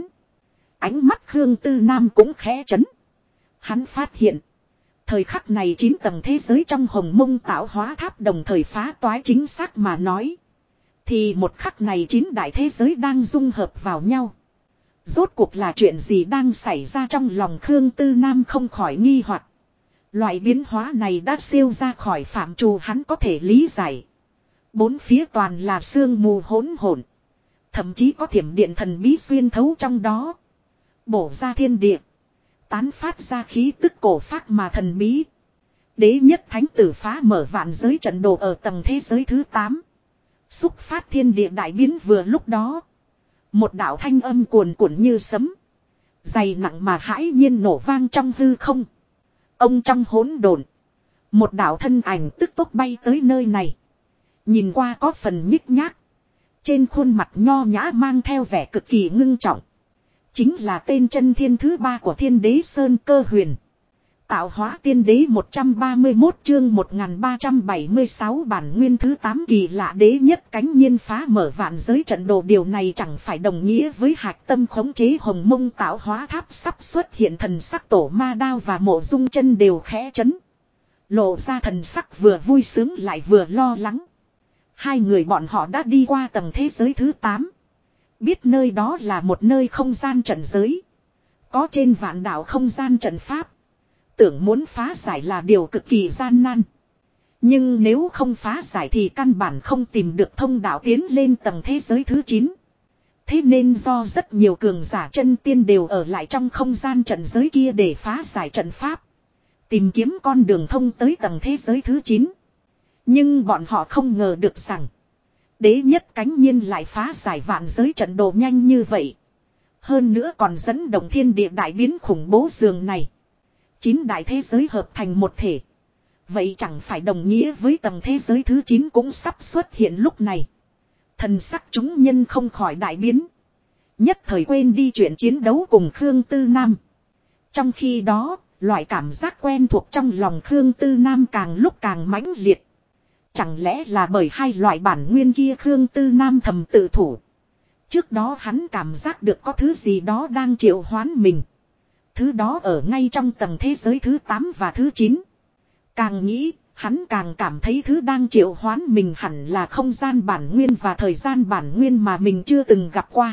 Ánh mắt Khương Tư Nam cũng khẽ chấn. Hắn phát hiện. Thời khắc này 9 tầng thế giới trong Hồng Mông Tạo Hóa Tháp đồng thời phá toái, chính xác mà nói. Thì một khắc này 9 đại thế giới đang dung hợp vào nhau. Rốt cuộc là chuyện gì đang xảy ra trong lòng Khương Tư Nam không khỏi nghi hoặc. Loại biến hóa này đã siêu ra khỏi phạm trù hắn có thể lý giải. Bốn phía toàn là sương mù hỗn hỗn. Thậm chí có thiểm điện thần bí xuyên thấu trong đó. Bổ ra thiên địa. Tán phát ra khí tức cổ phác mà thần bí. Đế nhất thánh tử phá mở vạn giới trận đồ ở tầng thế giới thứ 8. Xúc phát thiên địa đại biến vừa lúc đó. Một đạo thanh âm cuồn cuộn như sấm. Dày nặng mà hãi nhiên nổ vang trong hư không. Ông trong hỗn độn. Một đạo thân ảnh tức tốc bay tới nơi này. Nhìn qua có phần nhích nhác. Trên khuôn mặt nho nhã mang theo vẻ cực kỳ ngưng trọng. Chính là tên chân thiên thứ 3 của Thiên Đế Sơn Cơ Huyền. Tạo hóa tiên đế 131 chương 1376 bản nguyên thứ 8 kỳ lạ đế nhất cánh nhiên phá mở vạn giới trận đồ. Điều này chẳng phải đồng nghĩa với hạch tâm khống chế hồng mông tạo hóa tháp sắp xuất hiện. Thần sắc Tổ Ma Đao và Mộ Dung Chân đều khẽ chấn. Lộ ra thần sắc vừa vui sướng lại vừa lo lắng. Hai người bọn họ đã đi qua tầng thế giới thứ 8. Biết nơi đó là một nơi không gian trận giới. Có trên vạn đạo không gian trận pháp. Tưởng muốn phá giải là điều cực kỳ gian nan. Nhưng nếu không phá giải thì căn bản không tìm được thông đạo tiến lên tầng thế giới thứ 9. Thế nên do rất nhiều cường giả chân tiên đều ở lại trong không gian trận giới kia để phá giải trận pháp. Tìm kiếm con đường thông tới tầng thế giới thứ 9. Nhưng bọn họ không ngờ được rằng. Đế nhất cánh nhiên lại phá giải vạn giới trận đồ nhanh như vậy. Hơn nữa còn dẫn động thiên địa đại biến khủng bố dường này. 9 đại thế giới hợp thành một thể. Vậy chẳng phải đồng nghĩa với tầng thế giới thứ 9 cũng sắp xuất hiện lúc này. Thần sắc chúng nhân không khỏi đại biến. Nhất thời quên đi chuyện chiến đấu cùng Khương Tư Nam. Trong khi đó, loại cảm giác quen thuộc trong lòng Khương Tư Nam càng lúc càng mãnh liệt. Chẳng lẽ là bởi hai loại bản nguyên kia Khương Tư Nam thầm tự thủ. Trước đó hắn cảm giác được có thứ gì đó đang triệu hoán mình. Thứ đó ở ngay trong tầng thế giới thứ 8 và thứ 9. Càng nghĩ, hắn càng cảm thấy thứ đang triệu hoán mình hẳn là không gian bản nguyên và thời gian bản nguyên mà mình chưa từng gặp qua.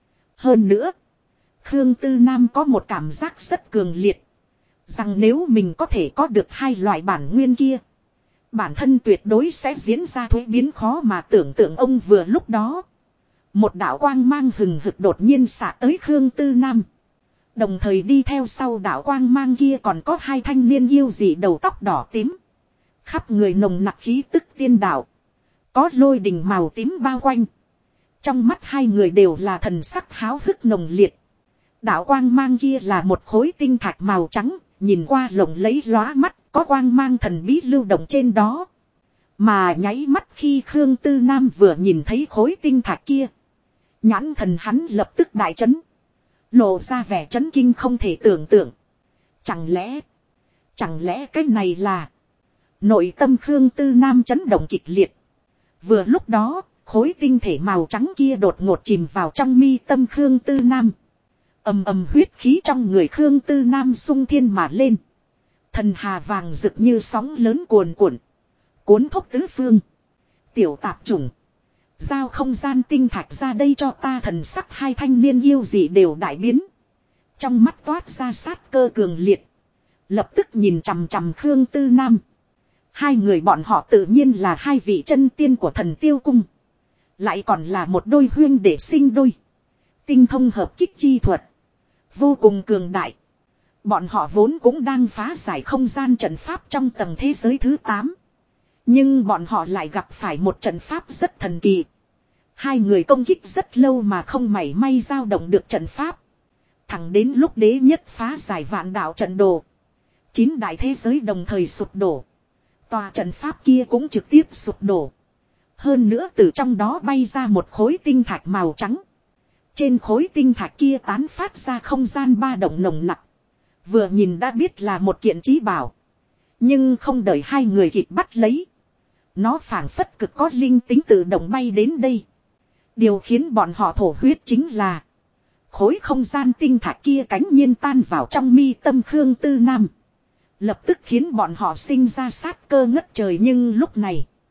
Hơn nữa, Khương Tư Nam có một cảm giác rất cường liệt. Rằng nếu mình có thể có được hai loại bản nguyên kia. Bản thân tuyệt đối sẽ diễn ra thuế biến khó mà tưởng tượng. Ông vừa lúc đó. Một đạo quang mang hừng hực đột nhiên xạ tới Khương Tư Nam. Đồng thời đi theo sau đạo quang mang kia còn có hai thanh niên yêu dị đầu tóc đỏ tím. Khắp người nồng nặc khí tức tiên đạo. Có lôi đình màu tím bao quanh. Trong mắt hai người đều là thần sắc háo hức nồng liệt. Đạo quang mang kia là một khối tinh thạch màu trắng. Nhìn qua lộng lẫy lóa mắt. Có quang mang thần bí lưu động trên đó. Mà nháy mắt khi Khương Tư Nam vừa nhìn thấy khối tinh thạch kia. Nhãn thần hắn lập tức đại chấn. Lộ ra vẻ chấn kinh không thể tưởng tượng. Chẳng lẽ cái này là. Nội tâm Khương Tư Nam chấn động kịch liệt. Vừa lúc đó, khối tinh thể màu trắng kia đột ngột chìm vào trong mi tâm Khương Tư Nam. Ầm ầm huyết khí trong người Khương Tư Nam sung thiên mà lên. Thần hà vàng rực như sóng lớn cuồn cuộn. Cuốn thốc tứ phương. Tiểu tạp chủng. Giao không gian tinh thạch ra đây cho ta. Thần sắc hai thanh niên yêu dị đều đại biến. Trong mắt toát ra sát cơ cường liệt. Lập tức nhìn chằm chằm Khương Tư Nam. Hai người bọn họ tự nhiên là hai vị chân tiên của Thần Tiêu Cung. Lại còn là một đôi huyên để sinh đôi. Tinh thông hợp kích chi thuật. Vô cùng cường đại. Bọn họ vốn cũng đang phá giải không gian trận pháp trong tầng thế giới thứ 8. Nhưng bọn họ lại gặp phải một trận pháp rất thần kỳ. Hai người công kích rất lâu mà không mảy may dao động được trận pháp. Thẳng đến lúc đế nhất phá giải vạn đạo trận đồ. 9 đại thế giới đồng thời sụp đổ. Tòa trận pháp kia cũng trực tiếp sụp đổ. Hơn nữa từ trong đó bay ra một khối tinh thạch màu trắng. Trên khối tinh thạch kia tán phát ra không gian ba động nồng nặc. Vừa nhìn đã biết là một kiện trí bảo. Nhưng không đợi hai người kịp bắt lấy. Nó phảng phất cực có linh tính tự động bay đến đây. Điều khiến bọn họ thổ huyết chính là. Khối không gian tinh thạch kia cánh nhiên tan vào trong mi tâm Khương Tư Nam. Lập tức khiến bọn họ sinh ra sát cơ ngất trời. Nhưng lúc này.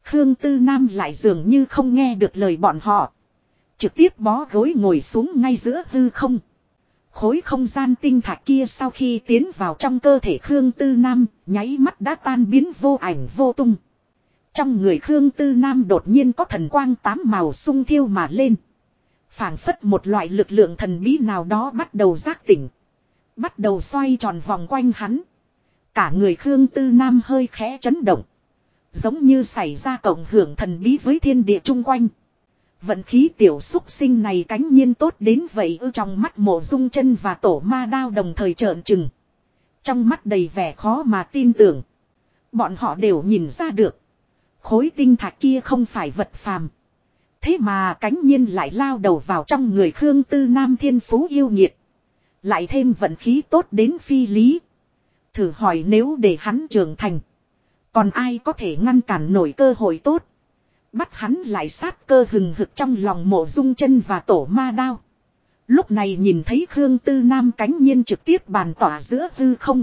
Khương Tư Nam lại dường như không nghe được lời bọn họ. Trực tiếp bó gối ngồi xuống ngay giữa hư không. Khối không gian tinh thạch kia sau khi tiến vào trong cơ thể Khương Tư Nam, nháy mắt đã tan biến vô ảnh vô tung. Trong người Khương Tư Nam đột nhiên có thần quang 8 màu sung thiêu mà lên. Phảng phất một loại lực lượng thần bí nào đó bắt đầu giác tỉnh. Bắt đầu xoay tròn vòng quanh hắn. Cả người Khương Tư Nam hơi khẽ chấn động. Giống như xảy ra cộng hưởng thần bí với thiên địa chung quanh. Vận khí tiểu xúc sinh này cánh nhiên tốt đến vậy ư, trong mắt Mộ Dung Chân và Tổ Ma Đao đồng thời trợn trừng. Trong mắt đầy vẻ khó mà tin tưởng. Bọn họ đều nhìn ra được. Khối tinh thạch kia không phải vật phàm. Thế mà cánh nhiên lại lao đầu vào trong người Khương Tư Nam thiên phú yêu nghiệt. Lại thêm vận khí tốt đến phi lý. Thử hỏi nếu để hắn trưởng thành. Còn ai có thể ngăn cản nổi cơ hội tốt. Bắt hắn lại sát cơ hừng hực trong lòng Mộ Dung Chân và Tổ Ma Đao. Lúc này nhìn thấy Khương Tư Nam cánh nhiên trực tiếp bàn tỏa giữa hư không.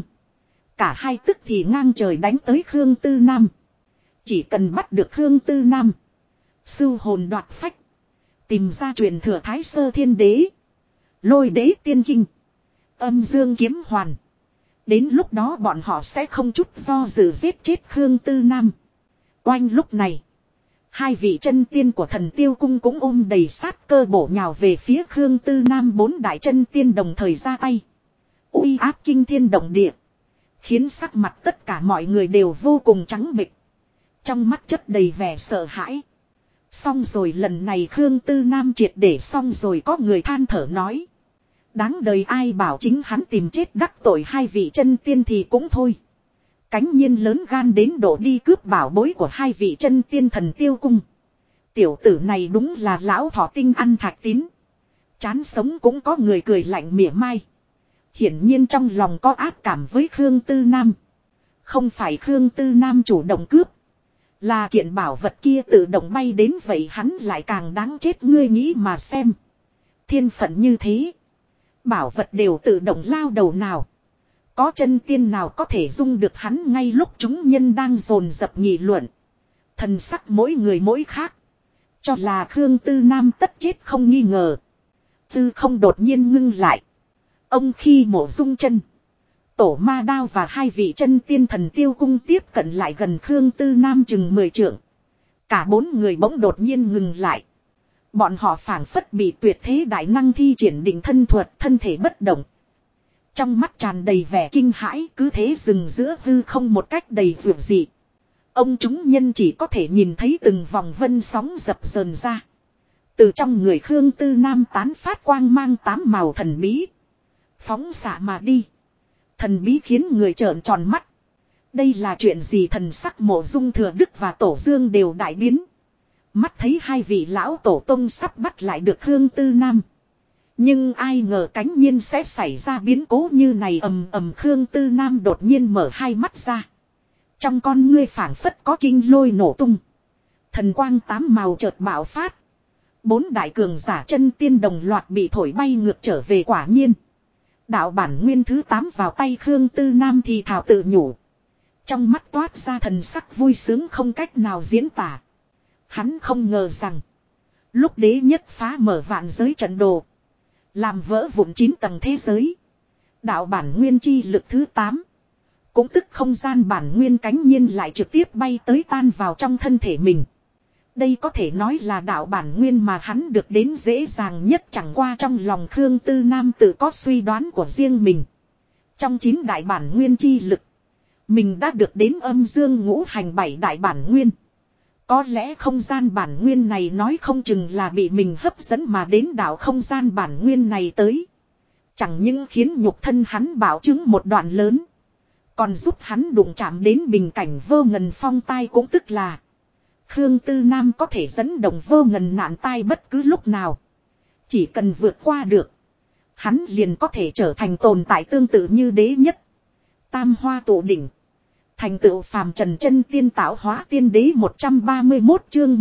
Cả hai tức thì ngang trời đánh tới Khương Tư Nam. Chỉ cần bắt được Khương Tư Nam. Sưu hồn đoạt phách. Tìm ra truyền thừa Thái Sơ Thiên Đế. Lôi Đế Tiên Kinh. Âm Dương Kiếm Hoàn. Đến lúc đó bọn họ sẽ không chút do dự giết chết Khương Tư Nam. Oanh lúc này. Hai vị chân tiên của Thần Tiêu Cung cũng ôm đầy sát cơ bổ nhào về phía Khương Tư Nam. 4 đại chân tiên đồng thời ra tay. Uy áp kinh thiên động địa. Khiến sắc mặt tất cả mọi người đều vô cùng trắng bệch. Trong mắt chất đầy vẻ sợ hãi. Xong rồi lần này Khương Tư Nam triệt để xong rồi, có người than thở nói. Đáng đời ai bảo chính hắn tìm chết đắc tội hai vị chân tiên thì cũng thôi. Cánh nhiên lớn gan đến độ đi cướp bảo bối của hai vị chân tiên Thần Tiêu Cung. Tiểu tử này đúng là lão thọ tinh ăn thạch tín. Chán sống cũng có người cười lạnh mỉa mai. Hiển nhiên trong lòng có ác cảm với Khương Tư Nam. Không phải Khương Tư Nam chủ động cướp. Là kiện bảo vật kia tự động bay đến, vậy hắn lại càng đáng chết. Ngươi nghĩ mà xem. Thiên phận như thế. Bảo vật đều tự động lao đầu nào. Có chân tiên nào có thể dung được hắn? Ngay lúc chúng nhân đang dồn dập nghị luận. Thần sắc mỗi người mỗi khác. Cho là Khương Tư Nam tất chết không nghi ngờ. Tư không đột nhiên ngưng lại. Ông khi Mộ Dung Chân, Tổ Ma Đao và hai vị chân tiên Thần Tiêu Cung tiếp cận lại gần Khương Tư Nam chừng 10 trượng. Cả 4 người bỗng đột nhiên ngừng lại. Bọn họ phảng phất bị tuyệt thế đại năng thi triển định thân thuật, thân thể bất động. Trong mắt tràn đầy vẻ kinh hãi, cứ thế dừng giữa hư không một cách đầy vượt dị. Ông chúng nhân chỉ có thể nhìn thấy từng vòng vân sóng dập dờn ra. Từ trong người Khương Tư Nam tán phát quang mang 8 màu thần bí. Phóng xạ mà đi. Thần bí khiến người trợn tròn mắt. Đây là chuyện gì? Thần sắc Mộ Dung Thừa Đức và Tổ Dương đều đại biến. Mắt thấy hai vị lão tổ tông sắp bắt lại được Khương Tư Nam. Nhưng ai ngờ cánh nhiên sẽ xảy ra biến cố như này. Ầm ầm, Khương Tư Nam đột nhiên mở hai mắt ra. Trong con ngươi phảng phất có kinh lôi nổ tung. Thần quang 8 màu chợt bạo phát. 4 đại cường giả chân tiên đồng loạt bị thổi bay ngược trở về. Quả nhiên đạo bản nguyên thứ 8 vào tay Khương Tư Nam thì thảo tự nhủ. Trong mắt toát ra thần sắc vui sướng không cách nào diễn tả. Hắn không ngờ rằng lúc đế nhất phá mở vạn giới trận đồ, làm vỡ vụn 9 tầng thế giới, đạo bản nguyên chi lực thứ 8, cũng tức không gian bản nguyên cánh nhiên lại trực tiếp bay tới tan vào trong thân thể mình. Đây có thể nói là đạo bản nguyên mà hắn được đến dễ dàng nhất. Chẳng qua trong lòng Khương Tư Nam tự có suy đoán của riêng mình. Trong 9 đại bản nguyên chi lực, mình đã được đến âm dương ngũ hành 7 đại bản nguyên. Có lẽ không gian bản nguyên này nói không chừng là bị mình hấp dẫn mà đến đạo không gian bản nguyên này tới. Chẳng những khiến nhục thân hắn bảo chứng một đoạn lớn, còn giúp hắn đụng chạm đến bình cảnh vô ngần phong tai, cũng tức là Khương Tư Nam có thể dẫn động vô ngần nạn tai bất cứ lúc nào. Chỉ cần vượt qua được, hắn liền có thể trở thành tồn tại tương tự như đế nhất, tam hoa tụ đỉnh, thành tựu phàm trần chân tiên tạo hóa tiên đế. 131 chương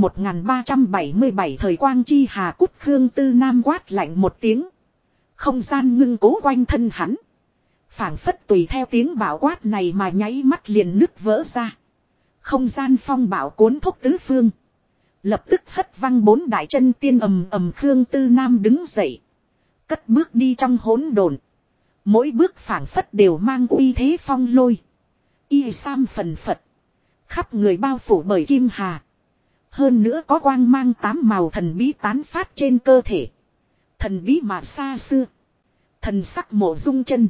1377 thời quang chi hà cút. Khương Tư Nam quát lạnh một tiếng. Không gian ngưng cố quanh thân hắn. Phảng phất tùy theo tiếng bảo quát này mà nháy mắt liền nứt vỡ ra. Không gian phong bạo cuốn thúc tứ phương. Lập tức hất văng 4 đại chân tiên ầm ầm. Khương Tư Nam đứng dậy. Cất bước đi trong hỗn độn. Mỗi bước phảng phất đều mang uy thế phong lôi. Y sam phần phật. Khắp người bao phủ bởi kim hà. Hơn nữa có quang mang 8 màu thần bí tán phát trên cơ thể. Thần bí mà xa xưa. Thần sắc Mộ Dung Chân,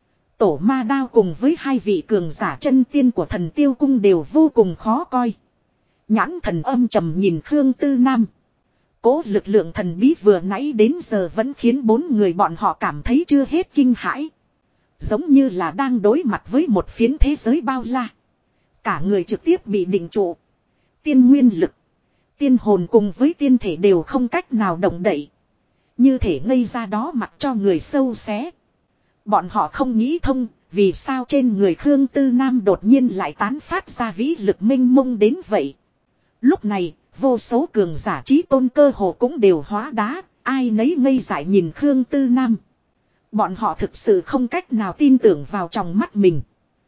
Tổ Ma Đao cùng với 2 vị cường giả chân tiên của Thần Tiêu Cung đều vô cùng khó coi. Nhãn thần âm trầm nhìn Khương Tư Nam. Cố lực lượng thần bí vừa nãy đến giờ vẫn khiến 4 người bọn họ cảm thấy chưa hết kinh hãi. Giống như là đang đối mặt với một phiến thế giới bao la. Cả người trực tiếp bị định trụ. Tiên nguyên lực, tiên hồn cùng với tiên thể đều không cách nào động đậy. Như thể ngây ra đó mặc cho người sâu xé. Bọn họ không nghĩ thông, vì sao trên người Khương Tư Nam đột nhiên lại tán phát ra vĩ lực minh mông đến vậy. Lúc này, vô số cường giả trí tôn cơ hồ cũng đều hóa đá, ai nấy ngây dại nhìn Khương Tư Nam. Bọn họ thực sự không cách nào tin tưởng vào trong mắt mình.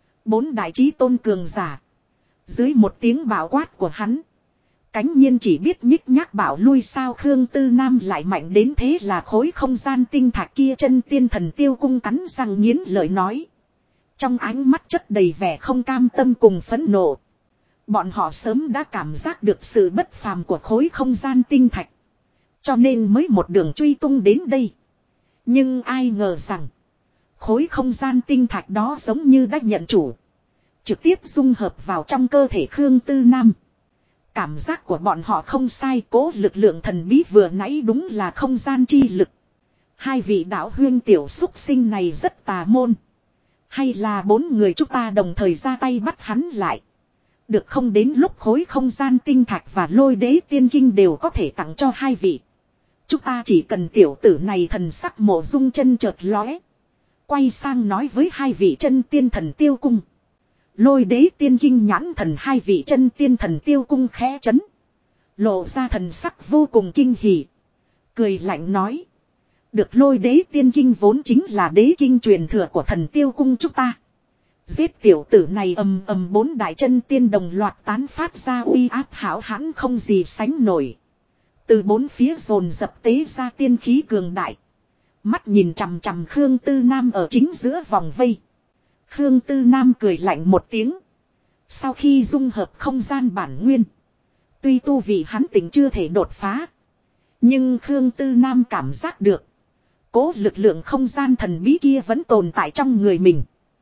4 đại trí tôn cường giả. Dưới một tiếng bạo quát của hắn, cánh nhiên chỉ biết nhích nhác bảo lui. Sao Khương Tư Nam lại mạnh đến thế? Là khối không gian tinh thạch kia. Chân tiên Thần Tiêu Cung cắn răng nghiến lợi nói. Trong ánh mắt chất đầy vẻ không cam tâm cùng phẫn nộ. Bọn họ sớm đã cảm giác được sự bất phàm của khối không gian tinh thạch. Cho nên mới một đường truy tung đến đây. Nhưng ai ngờ rằng khối không gian tinh thạch đó giống như đã nhận chủ. Trực tiếp dung hợp vào trong cơ thể Khương Tư Nam. Cảm giác của bọn họ không sai. Cố lực lượng thần bí vừa nãy đúng là không gian chi lực. 2 vị đạo huyên tiểu xúc sinh này rất tà môn. Hay là 4 người chúng ta đồng thời ra tay bắt hắn lại. Được không, đến lúc khối không gian tinh thạch và Lôi Đế Tiên Kinh đều có thể tặng cho 2 vị. Chúng ta chỉ cần tiểu tử này. Thần sắc Mộ Dung Chân chợt lóe. Quay sang nói với 2 vị chân tiên Thần Tiêu Cung. Lôi Đế Tiên Kinh nhãn thần 2 vị chân tiên Thần Tiêu Cung khẽ chấn. Lộ ra thần sắc vô cùng kinh hỉ. Cười lạnh nói. Được, Lôi Đế Tiên Kinh vốn chính là đế kinh truyền thừa của Thần Tiêu Cung chúng ta. Giết tiểu tử này. Ầm ầm. 4 đại chân tiên đồng loạt tán phát ra uy áp hảo hãn không gì sánh nổi. Từ 4 phía dồn dập tế ra tiên khí cường đại. Mắt nhìn chằm chằm Khương Tư Nam ở chính giữa vòng vây. Khương Tư Nam cười lạnh một tiếng. Sau khi dung hợp không gian bản nguyên, tuy tu vị hắn tỉnh chưa thể đột phá, nhưng Khương Tư Nam cảm giác được cố lực lượng không gian thần bí kia vẫn tồn tại trong người mình.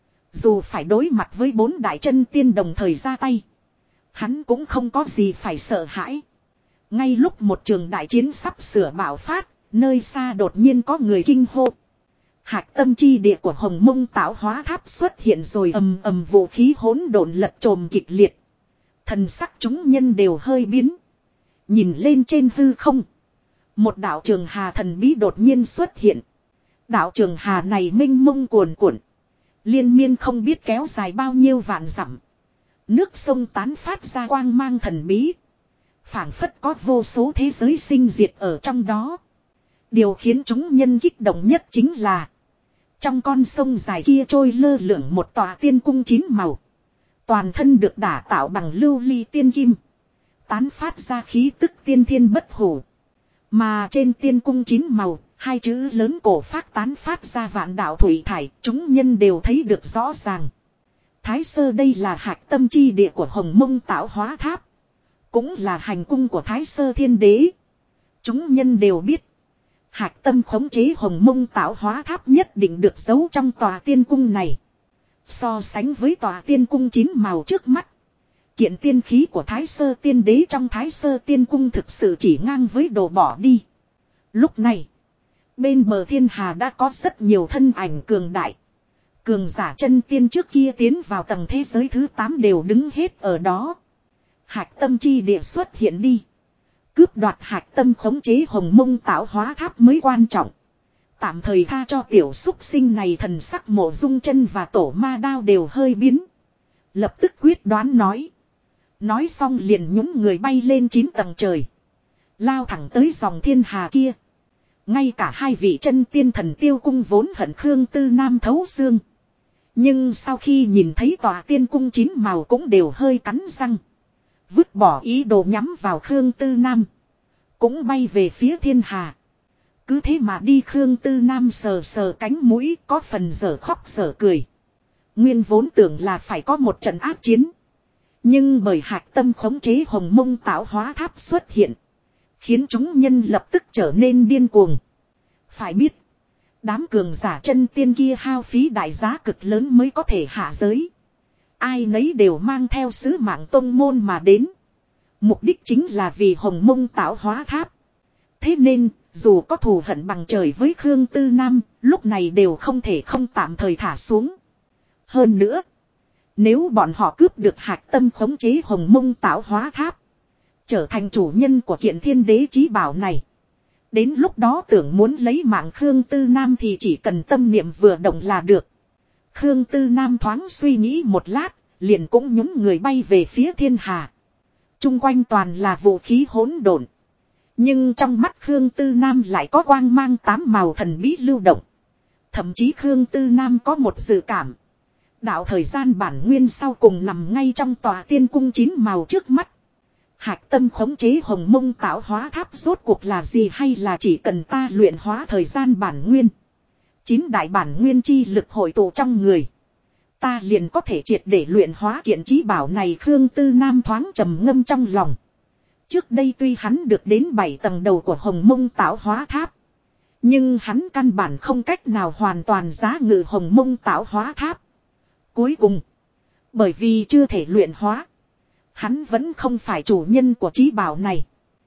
Dù phải đối mặt với 4 đại chân tiên đồng thời ra tay, hắn cũng không có gì phải sợ hãi. Ngay lúc một trường đại chiến sắp sửa bạo phát, nơi xa đột nhiên có người kinh hô. Hạc tâm chi địa của Hồng Mông Tạo Hóa Tháp xuất hiện rồi. Ầm ầm. Vũ khí hỗn độn lật trồm kịch liệt. Thần sắc chúng nhân đều hơi biến. Nhìn lên trên hư không, một đạo trường hà thần bí đột nhiên xuất hiện. Đạo trường hà này mênh mông cuồn cuộn, liên miên không biết kéo dài bao nhiêu vạn dặm. Nước sông tán phát ra quang mang thần bí, phảng phất có vô số thế giới sinh diệt ở trong đó. Điều khiến chúng nhân kích động nhất chính là trong con sông dài kia trôi lơ lửng một tòa tiên cung 9 màu. Toàn thân được đả tạo bằng lưu ly tiên kim, tán phát ra khí tức tiên thiên bất hủ. Mà trên tiên cung 9 màu, 2 chữ lớn cổ phát tán phát ra vạn đạo thủy thải, chúng nhân đều thấy được rõ ràng. Thái Sơ, đây là hạc tâm chi địa của Hồng Mông Tạo Hóa Tháp, cũng là hành cung của Thái Sơ Thiên Đế. Chúng nhân đều biết, hạc tâm khống chế Hồng Mông Tạo Hóa Tháp nhất định được giấu trong tòa tiên cung này. So sánh với tòa tiên cung 9 màu trước mắt, kiện tiên khí của Thái Sơ Tiên Đế trong Thái Sơ Tiên Cung thực sự chỉ ngang với đồ bỏ đi. Lúc này, bên bờ thiên hà đã có rất nhiều thân ảnh cường đại. Cường giả chân tiên trước kia tiến vào tầng thế giới thứ 8 đều đứng hết ở đó. Hạc tâm chi địa xuất hiện đi. Cướp đoạt hạc tâm khống chế Hồng Mông Tạo Hóa Tháp mới quan trọng. Tạm thời tha cho tiểu xúc sinh này. Thần sắc Mộ Dung Chân và Tổ Ma Đao đều hơi biến. Lập tức quyết đoán nói. Nói xong liền nhún người bay lên 9 tầng trời, lao thẳng tới dòng thiên hà kia. Ngay cả 2 vị chân tiên Thần Tiêu Cung vốn hận Khương Tư Nam thấu xương, nhưng sau khi nhìn thấy tòa tiên cung 9 màu cũng đều hơi cắn răng. Vứt bỏ ý đồ nhắm vào Khương Tư Nam. Cũng bay về phía thiên hà. Cứ thế mà đi Khương Tư Nam sờ sờ cánh mũi có phần dở khóc dở cười. Nguyên vốn tưởng là phải có một trận ác chiến. Nhưng bởi hạc tâm khống chế hồng mông tạo hóa tháp xuất hiện. Khiến chúng nhân lập tức trở nên điên cuồng. Phải biết. Đám cường giả chân tiên kia hao phí đại giá cực lớn mới có thể hạ giới. Ai nấy đều mang theo sứ mạng tông môn mà đến. Mục đích chính là vì hồng mông tạo hóa tháp. Thế nên, dù có thù hận bằng trời với Khương Tư Nam, lúc này đều không thể không tạm thời thả xuống. Hơn nữa, nếu bọn họ cướp được hạc tâm khống chế hồng mông tạo hóa tháp, trở thành chủ nhân của kiện thiên đế chí bảo này. Đến lúc đó tưởng muốn lấy mạng Khương Tư Nam thì chỉ cần tâm niệm vừa động là được. Khương Tư Nam thoáng suy nghĩ một lát, liền cũng nhún người bay về phía thiên hà. Trung quanh toàn là vũ khí hỗn độn. Nhưng trong mắt Khương Tư Nam lại có quang mang tám màu thần bí lưu động. Thậm chí Khương Tư Nam có một dự cảm. Đạo thời gian bản nguyên sau cùng nằm ngay trong tòa tiên cung 9 màu trước mắt. Hạc tâm khống chế hồng mông tạo hóa tháp rốt cuộc là gì hay là chỉ cần ta luyện hóa thời gian bản nguyên. 9 đại bản nguyên chi lực hội tụ trong người. Ta liền có thể triệt để luyện hóa kiện chí bảo này. Khương Tư Nam thoáng trầm ngâm trong lòng. Trước đây tuy hắn được đến 7 tầng đầu của hồng mông tạo hóa tháp. Nhưng hắn căn bản không cách nào hoàn toàn giá ngự hồng mông tạo hóa tháp. Cuối cùng, bởi vì chưa thể luyện hóa, hắn vẫn không phải chủ nhân của chí bảo này.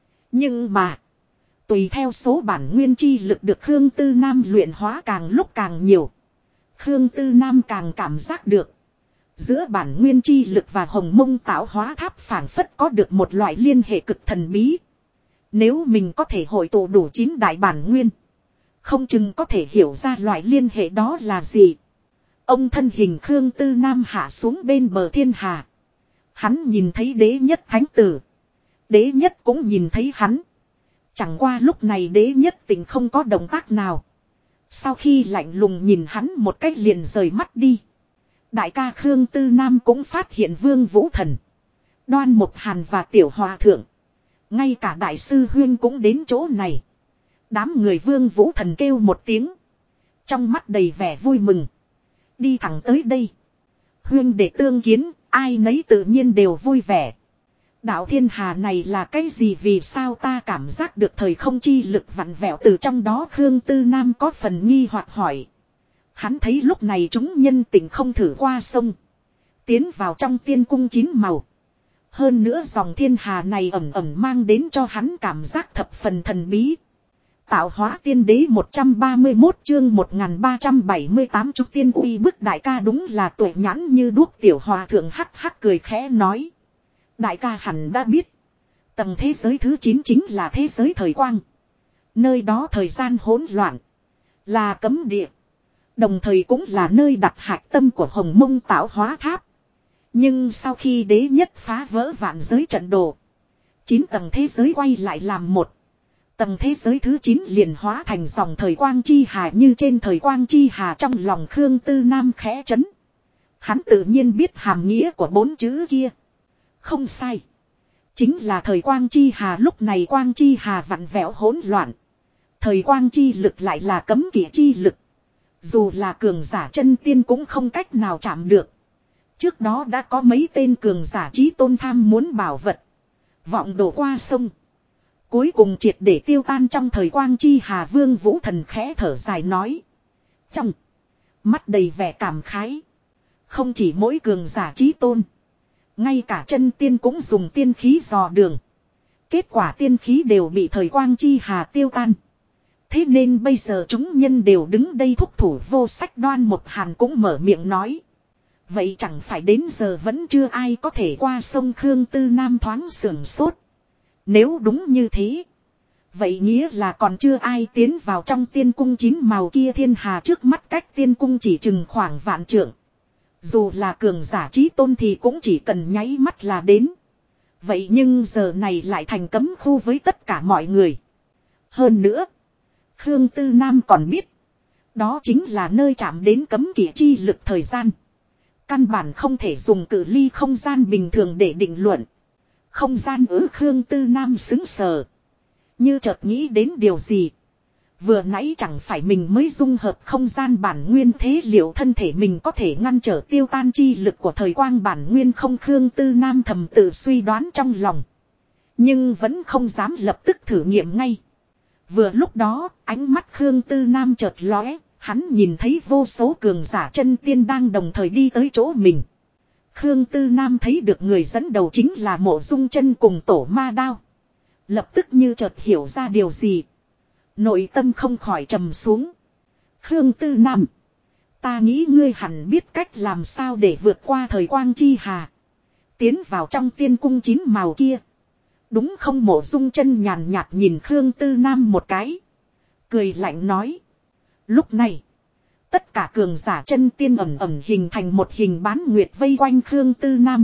Nhưng mà, tùy theo số bản nguyên chi lực được Khương Tư Nam luyện hóa càng lúc càng nhiều. Khương Tư Nam càng cảm giác được. Giữa bản nguyên chi lực và hồng mông tạo hóa tháp phảng phất có được một loại liên hệ cực thần bí. Nếu mình có thể hội tụ đủ 9 đại bản nguyên, không chừng có thể hiểu ra loại liên hệ đó là gì. Ông thân hình Khương Tư Nam hạ xuống bên bờ thiên hà. Hắn nhìn thấy đế nhất thánh tử. Đế nhất cũng nhìn thấy hắn. Chẳng qua lúc này đế nhất tình không có động tác nào. Sau khi lạnh lùng nhìn hắn một cách liền rời mắt đi. Đại ca Khương Tư Nam cũng phát hiện Vương Vũ Thần, Đoan Mục Hàn và Tiểu Hòa Thượng. Ngay cả Đại sư Huyên cũng đến chỗ này. Đám người Vương Vũ Thần kêu một tiếng. Trong mắt đầy vẻ vui mừng. Đi thẳng tới đây. Huyên để tương kiến, ai nấy tự nhiên đều vui vẻ. Đạo thiên hà này là cái gì, vì sao ta cảm giác được thời không chi lực vặn vẹo từ trong đó? Khương Tư Nam có phần nghi hoặc hỏi. Hắn thấy lúc này chúng nhân tình không thử qua sông. Tiến vào trong tiên cung 9 màu. Hơn nữa dòng thiên hà này ẩm ẩm mang đến cho hắn cảm giác thập phần thần bí. Tạo hóa tiên đế 131 chương 1378 trúc tiên uy bức. Đại ca đúng là tuổi nhãn như đuốc. Tiểu Hòa Thượng hắc hắc cười khẽ nói. Đại ca hẳn đã biết. Tầng thế giới thứ 9 chính là thế giới thời quang. Nơi đó thời gian hỗn loạn. Là cấm địa. Đồng thời cũng là nơi đặt hạch tâm của hồng mông tạo hóa tháp. Nhưng sau khi đế nhất phá vỡ vạn giới trận đồ, 9 tầng thế giới quay lại làm một. Tầng thế giới thứ 9 liền hóa thành dòng thời quang chi hà như trên thời quang chi hà. Trong lòng Khương Tư Nam khẽ chấn. Hắn tự nhiên biết hàm nghĩa của 4 chữ kia. Không sai. Chính là thời quang chi hà. Lúc này quang chi hà vặn vẹo hỗn loạn. Thời quang chi lực lại là cấm kỵ chi lực. Dù là cường giả chân tiên cũng không cách nào chạm được. Trước đó đã có mấy tên cường giả chí tôn tham muốn bảo vật, vọng đổ qua sông. Cuối cùng triệt để tiêu tan trong thời quang chi hà. Vương Vũ Thần khẽ thở dài nói. Trong mắt đầy vẻ cảm khái. Không chỉ mỗi cường giả chí tôn, ngay cả chân tiên cũng dùng tiên khí dò đường. Kết quả tiên khí đều bị thời quang chi hà tiêu tan. Thế nên bây giờ chúng nhân đều đứng đây thúc thủ vô sách. Đoan Mục Hàn cũng mở miệng nói. Vậy chẳng phải đến giờ vẫn chưa ai có thể qua sông? Khương Tư Nam thoáng sưởng sốt. Nếu đúng như thế, vậy nghĩa là còn chưa ai tiến vào trong tiên cung 9 màu kia. Thiên hà trước mắt cách tiên cung chỉ chừng khoảng vạn trượng. Dù là cường giả chí tôn thì cũng chỉ cần nháy mắt là đến. Vậy nhưng giờ này lại thành cấm khu với tất cả mọi người. Hơn nữa, Khương Tư Nam còn biết, đó chính là nơi chạm đến cấm kỵ chi lực thời gian. Căn bản không thể dùng cự ly không gian bình thường để định luận. Không gian Khương Tư Nam xứng sờ. Như chợt nghĩ đến điều gì. Vừa nãy chẳng phải mình mới dung hợp không gian bản nguyên, thế liệu thân thể mình có thể ngăn trở tiêu tan chi lực của thời quang bản nguyên không? Khương Tư Nam thầm tự suy đoán trong lòng. Nhưng vẫn không dám lập tức thử nghiệm ngay. Vừa lúc đó, ánh mắt Khương Tư Nam chợt lóe, hắn nhìn thấy vô số cường giả chân tiên đang đồng thời đi tới chỗ mình. Khương Tư Nam thấy được người dẫn đầu chính là Mộ Dung Chân cùng Tổ Ma Đao. Lập tức như chợt hiểu ra điều gì. Nội tâm không khỏi trầm xuống. Khương Tư Nam, ta nghĩ ngươi hẳn biết cách làm sao để vượt qua thời quang chi hà. Tiến vào trong tiên cung 9 màu kia. Đúng không? Mộ Dung Chân nhàn nhạt nhìn Khương Tư Nam một cái. Cười lạnh nói. Lúc này, tất cả cường giả chân tiên ẩn hình thành một hình bán nguyệt vây quanh Khương Tư Nam.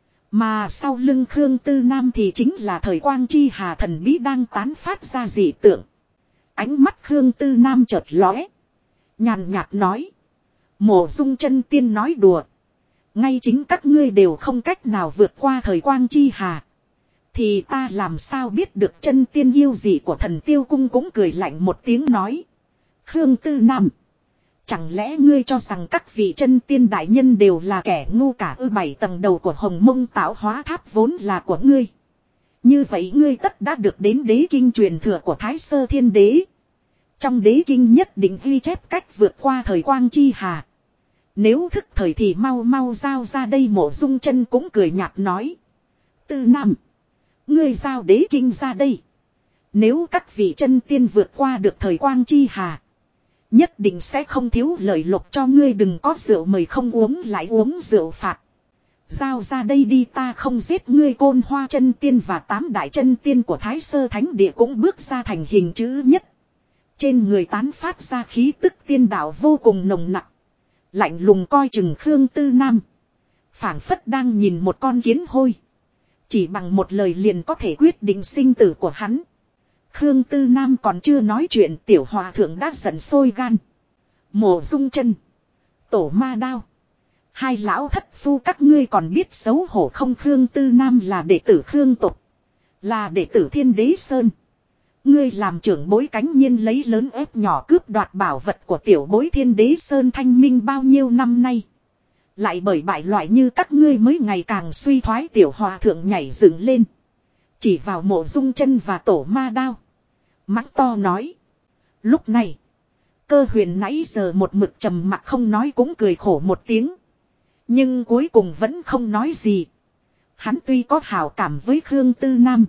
Mà sau lưng Khương Tư Nam thì chính là thời quang chi hà thần bí đang tán phát ra dị tượng. Ánh mắt Khương Tư Nam chợt lóe. Nhàn nhạt nói. Mộ Dung chân tiên nói đùa. Ngay chính các ngươi đều không cách nào vượt qua thời quang chi hà. Thì ta làm sao biết được? Chân tiên yêu dị của Thần Tiêu Cung cũng cười lạnh một tiếng nói. Khương Tư Nam, chẳng lẽ ngươi cho rằng các vị chân tiên đại nhân đều là kẻ ngu cả ư? 7 tầng đầu của Hồng Mông Tạo Hóa Tháp vốn là của ngươi. Như vậy ngươi tất đã được đến đế kinh truyền thừa của Thái Sơ Thiên Đế. Trong đế kinh nhất định ghi chép cách vượt qua thời quang chi hà. Nếu thức thời thì mau mau giao ra đây. Mộ Dung Chân cũng cười nhạt nói. Tư Nam, ngươi giao đế kinh ra đây. Nếu các vị chân tiên vượt qua được thời quang chi hà, nhất định sẽ không thiếu lợi lộc cho ngươi. Đừng có rượu mời không uống lại uống rượu phạt. Giao ra đây đi, ta không giết ngươi. Côn Hoa chân tiên và 8 đại chân tiên của Thái Sơ Thánh Địa cũng bước ra thành hình chữ nhất. Trên người tán phát ra khí tức tiên đạo vô cùng nồng nặc. Lạnh lùng coi chừng Khương Tư Nam. Phảng phất đang nhìn một con kiến hôi. Chỉ bằng một lời liền có thể quyết định sinh tử của hắn. Khương Tư Nam còn chưa nói chuyện, tiểu hòa thượng đã giận sôi gan. Mộ Dung Chân, Tổ Ma Đao, hai lão thất phu các ngươi còn biết xấu hổ không? Khương Tư Nam là đệ tử Khương tộc, là đệ tử Thiên Đế Sơn. Ngươi làm trưởng bối cánh nhiên lấy lớn ép nhỏ cướp đoạt bảo vật của tiểu bối Thiên Đế Sơn thanh minh bao nhiêu năm nay. Lại bởi bại loại như các ngươi mới ngày càng suy thoái. Tiểu hòa thượng nhảy dựng lên, chỉ vào Mộ Dung Chân và Tổ Ma Đao, mắng to nói. Lúc này, Cơ Huyền nãy giờ một mực trầm mặc không nói cũng cười khổ một tiếng. Nhưng cuối cùng vẫn không nói gì. Hắn tuy có hảo cảm với Khương Tư Nam,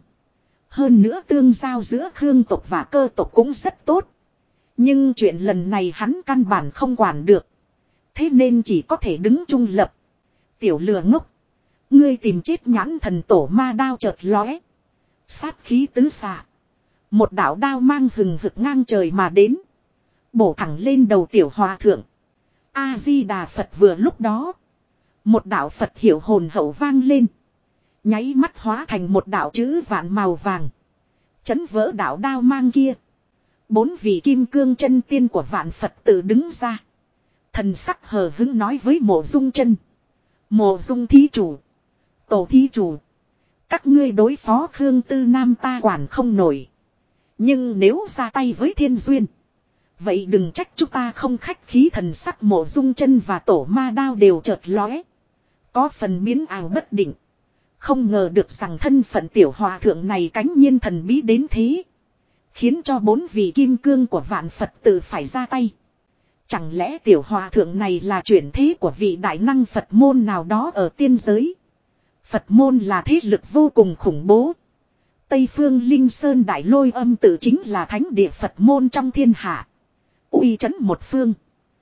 hơn nữa tương giao giữa Khương tộc và Cơ tộc cũng rất tốt, nhưng chuyện lần này hắn căn bản không quản được. Thế nên chỉ có thể đứng trung lập. Tiểu lừa ngốc, ngươi tìm chết. Nhãn thần Tổ Ma Đao chợt lóe, sát khí tứ xạ. Một đạo đao mang hừng hực ngang trời mà đến, bổ thẳng lên đầu tiểu hòa thượng. A Di Đà Phật. Vừa lúc đó, một đạo Phật hiệu hồn hậu vang lên, nháy mắt hóa thành một đạo chữ vạn màu vàng, chấn vỡ đạo đao mang kia. 4 vị kim cương chân tiên của Vạn Phật tự đứng ra, thần sắc hờ hững nói với Mộ Dung Chân, Mộ Dung thí chủ, Tổ thí chủ, các ngươi đối phó Khương Tư Nam ta quản không nổi. Nhưng nếu ra tay với Thiên Duyên, vậy đừng trách chúng ta không khách khí. Thần sắc Mộ Dung Chân và Tổ Ma Đao đều chợt lóe, có phần biến ảo bất định. Không ngờ được rằng thân phận tiểu hòa thượng này cánh nhiên thần bí đến thế, khiến cho 4 vị kim cương của Vạn Phật tự phải ra tay. Chẳng lẽ tiểu hòa thượng này là chuyển thế của vị đại năng Phật môn nào đó ở tiên giới? Phật môn là thế lực vô cùng khủng bố. Tây phương Linh Sơn Đại Lôi Âm tự chính là thánh địa Phật môn trong thiên hạ, uy chấn một phương.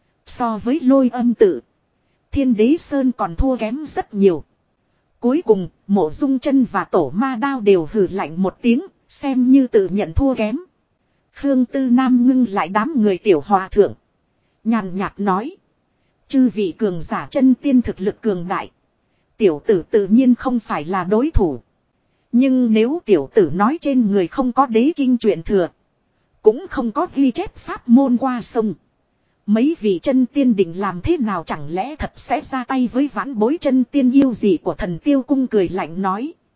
So với Lôi Âm tự, Thiên Đế Sơn còn thua kém rất nhiều. Cuối cùng, Mộ Dung Chân và Tổ Ma Đao đều hừ lạnh một tiếng, xem như tự nhận thua kém. Khương Tư Nam ngưng lại đám người tiểu hòa thượng, nhàn nhạt nói. Chư vị cường giả chân tiên thực lực cường đại, tiểu tử tự nhiên không phải là đối thủ. Nhưng nếu tiểu tử nói trên người không có đế kinh truyền thừa, cũng không có ghi chép pháp môn qua sông, mấy vị chân tiên định làm thế nào? Chẳng lẽ thật sẽ ra tay với vãn bối chân tiên yêu gì của Thần Tiêu Cung? Cười lạnh nói.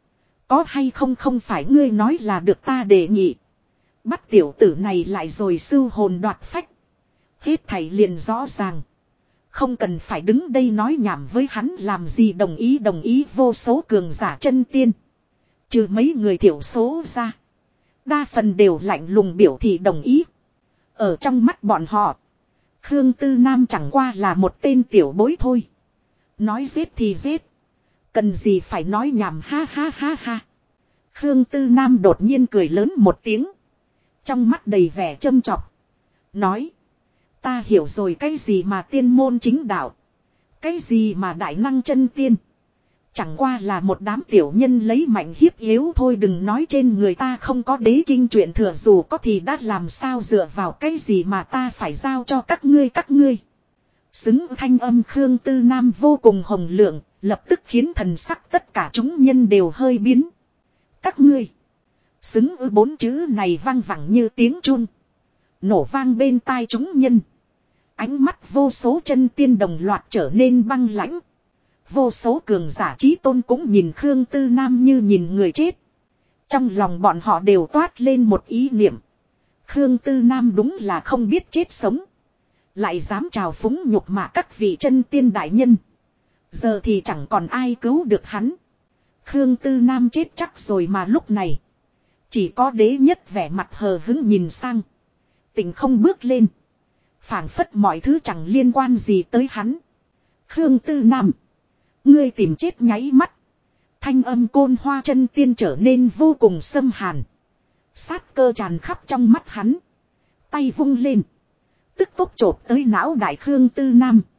Có hay không không phải ngươi nói là được ta đề nghị. Bắt tiểu tử này lại rồi sưu hồn đoạt phách. Hết thảy liền rõ ràng. Không cần phải đứng đây nói nhảm với hắn làm gì đồng ý vô số cường giả chân tiên. Trừ mấy người thiểu số ra. Đa phần đều lạnh lùng biểu thị đồng ý. Ở trong mắt bọn họ. Khương Tư Nam chẳng qua là một tên tiểu bối thôi. Nói giết thì giết. Cần gì phải nói nhảm ha ha ha ha. Khương Tư Nam đột nhiên cười lớn một tiếng. Trong mắt đầy vẻ châm chọc. Nói. Ta hiểu rồi cái gì mà tiên môn chính đạo. Cái gì mà đại năng chân tiên. Chẳng qua là một đám tiểu nhân lấy mạnh hiếp yếu thôi, đừng nói trên người ta không có đế kinh chuyện thừa, dù có thì đã làm sao dựa vào cái gì mà ta phải giao cho các ngươi. Xứng thanh âm Khương Tư Nam vô cùng hồng lượng, lập tức khiến thần sắc tất cả chúng nhân đều hơi biến. Các ngươi. Xứng bốn chữ này vang vẳng như tiếng chuông. Nổ vang bên tai chúng nhân. Ánh mắt vô số chân tiên đồng loạt trở nên băng lãnh. Vô số cường giả chí tôn cũng nhìn Khương Tư Nam như nhìn người chết. Trong lòng bọn họ đều toát lên một ý niệm. Khương Tư Nam đúng là không biết chết sống. Lại dám trào phúng nhục mạ các vị chân tiên đại nhân. Giờ thì chẳng còn ai cứu được hắn. Khương Tư Nam chết chắc rồi mà lúc này. Chỉ có đế nhất vẻ mặt hờ hững nhìn sang. Tình không bước lên. Phảng phất mọi thứ chẳng liên quan gì tới hắn. Khương Tư Nam. Ngươi tìm chết nháy mắt. Thanh âm Côn Hoa chân tiên trở nên vô cùng xâm hàn. Sát cơ tràn khắp trong mắt hắn. Tay vung lên. Tức tốc chộp tới não đại Khương Tư Nam.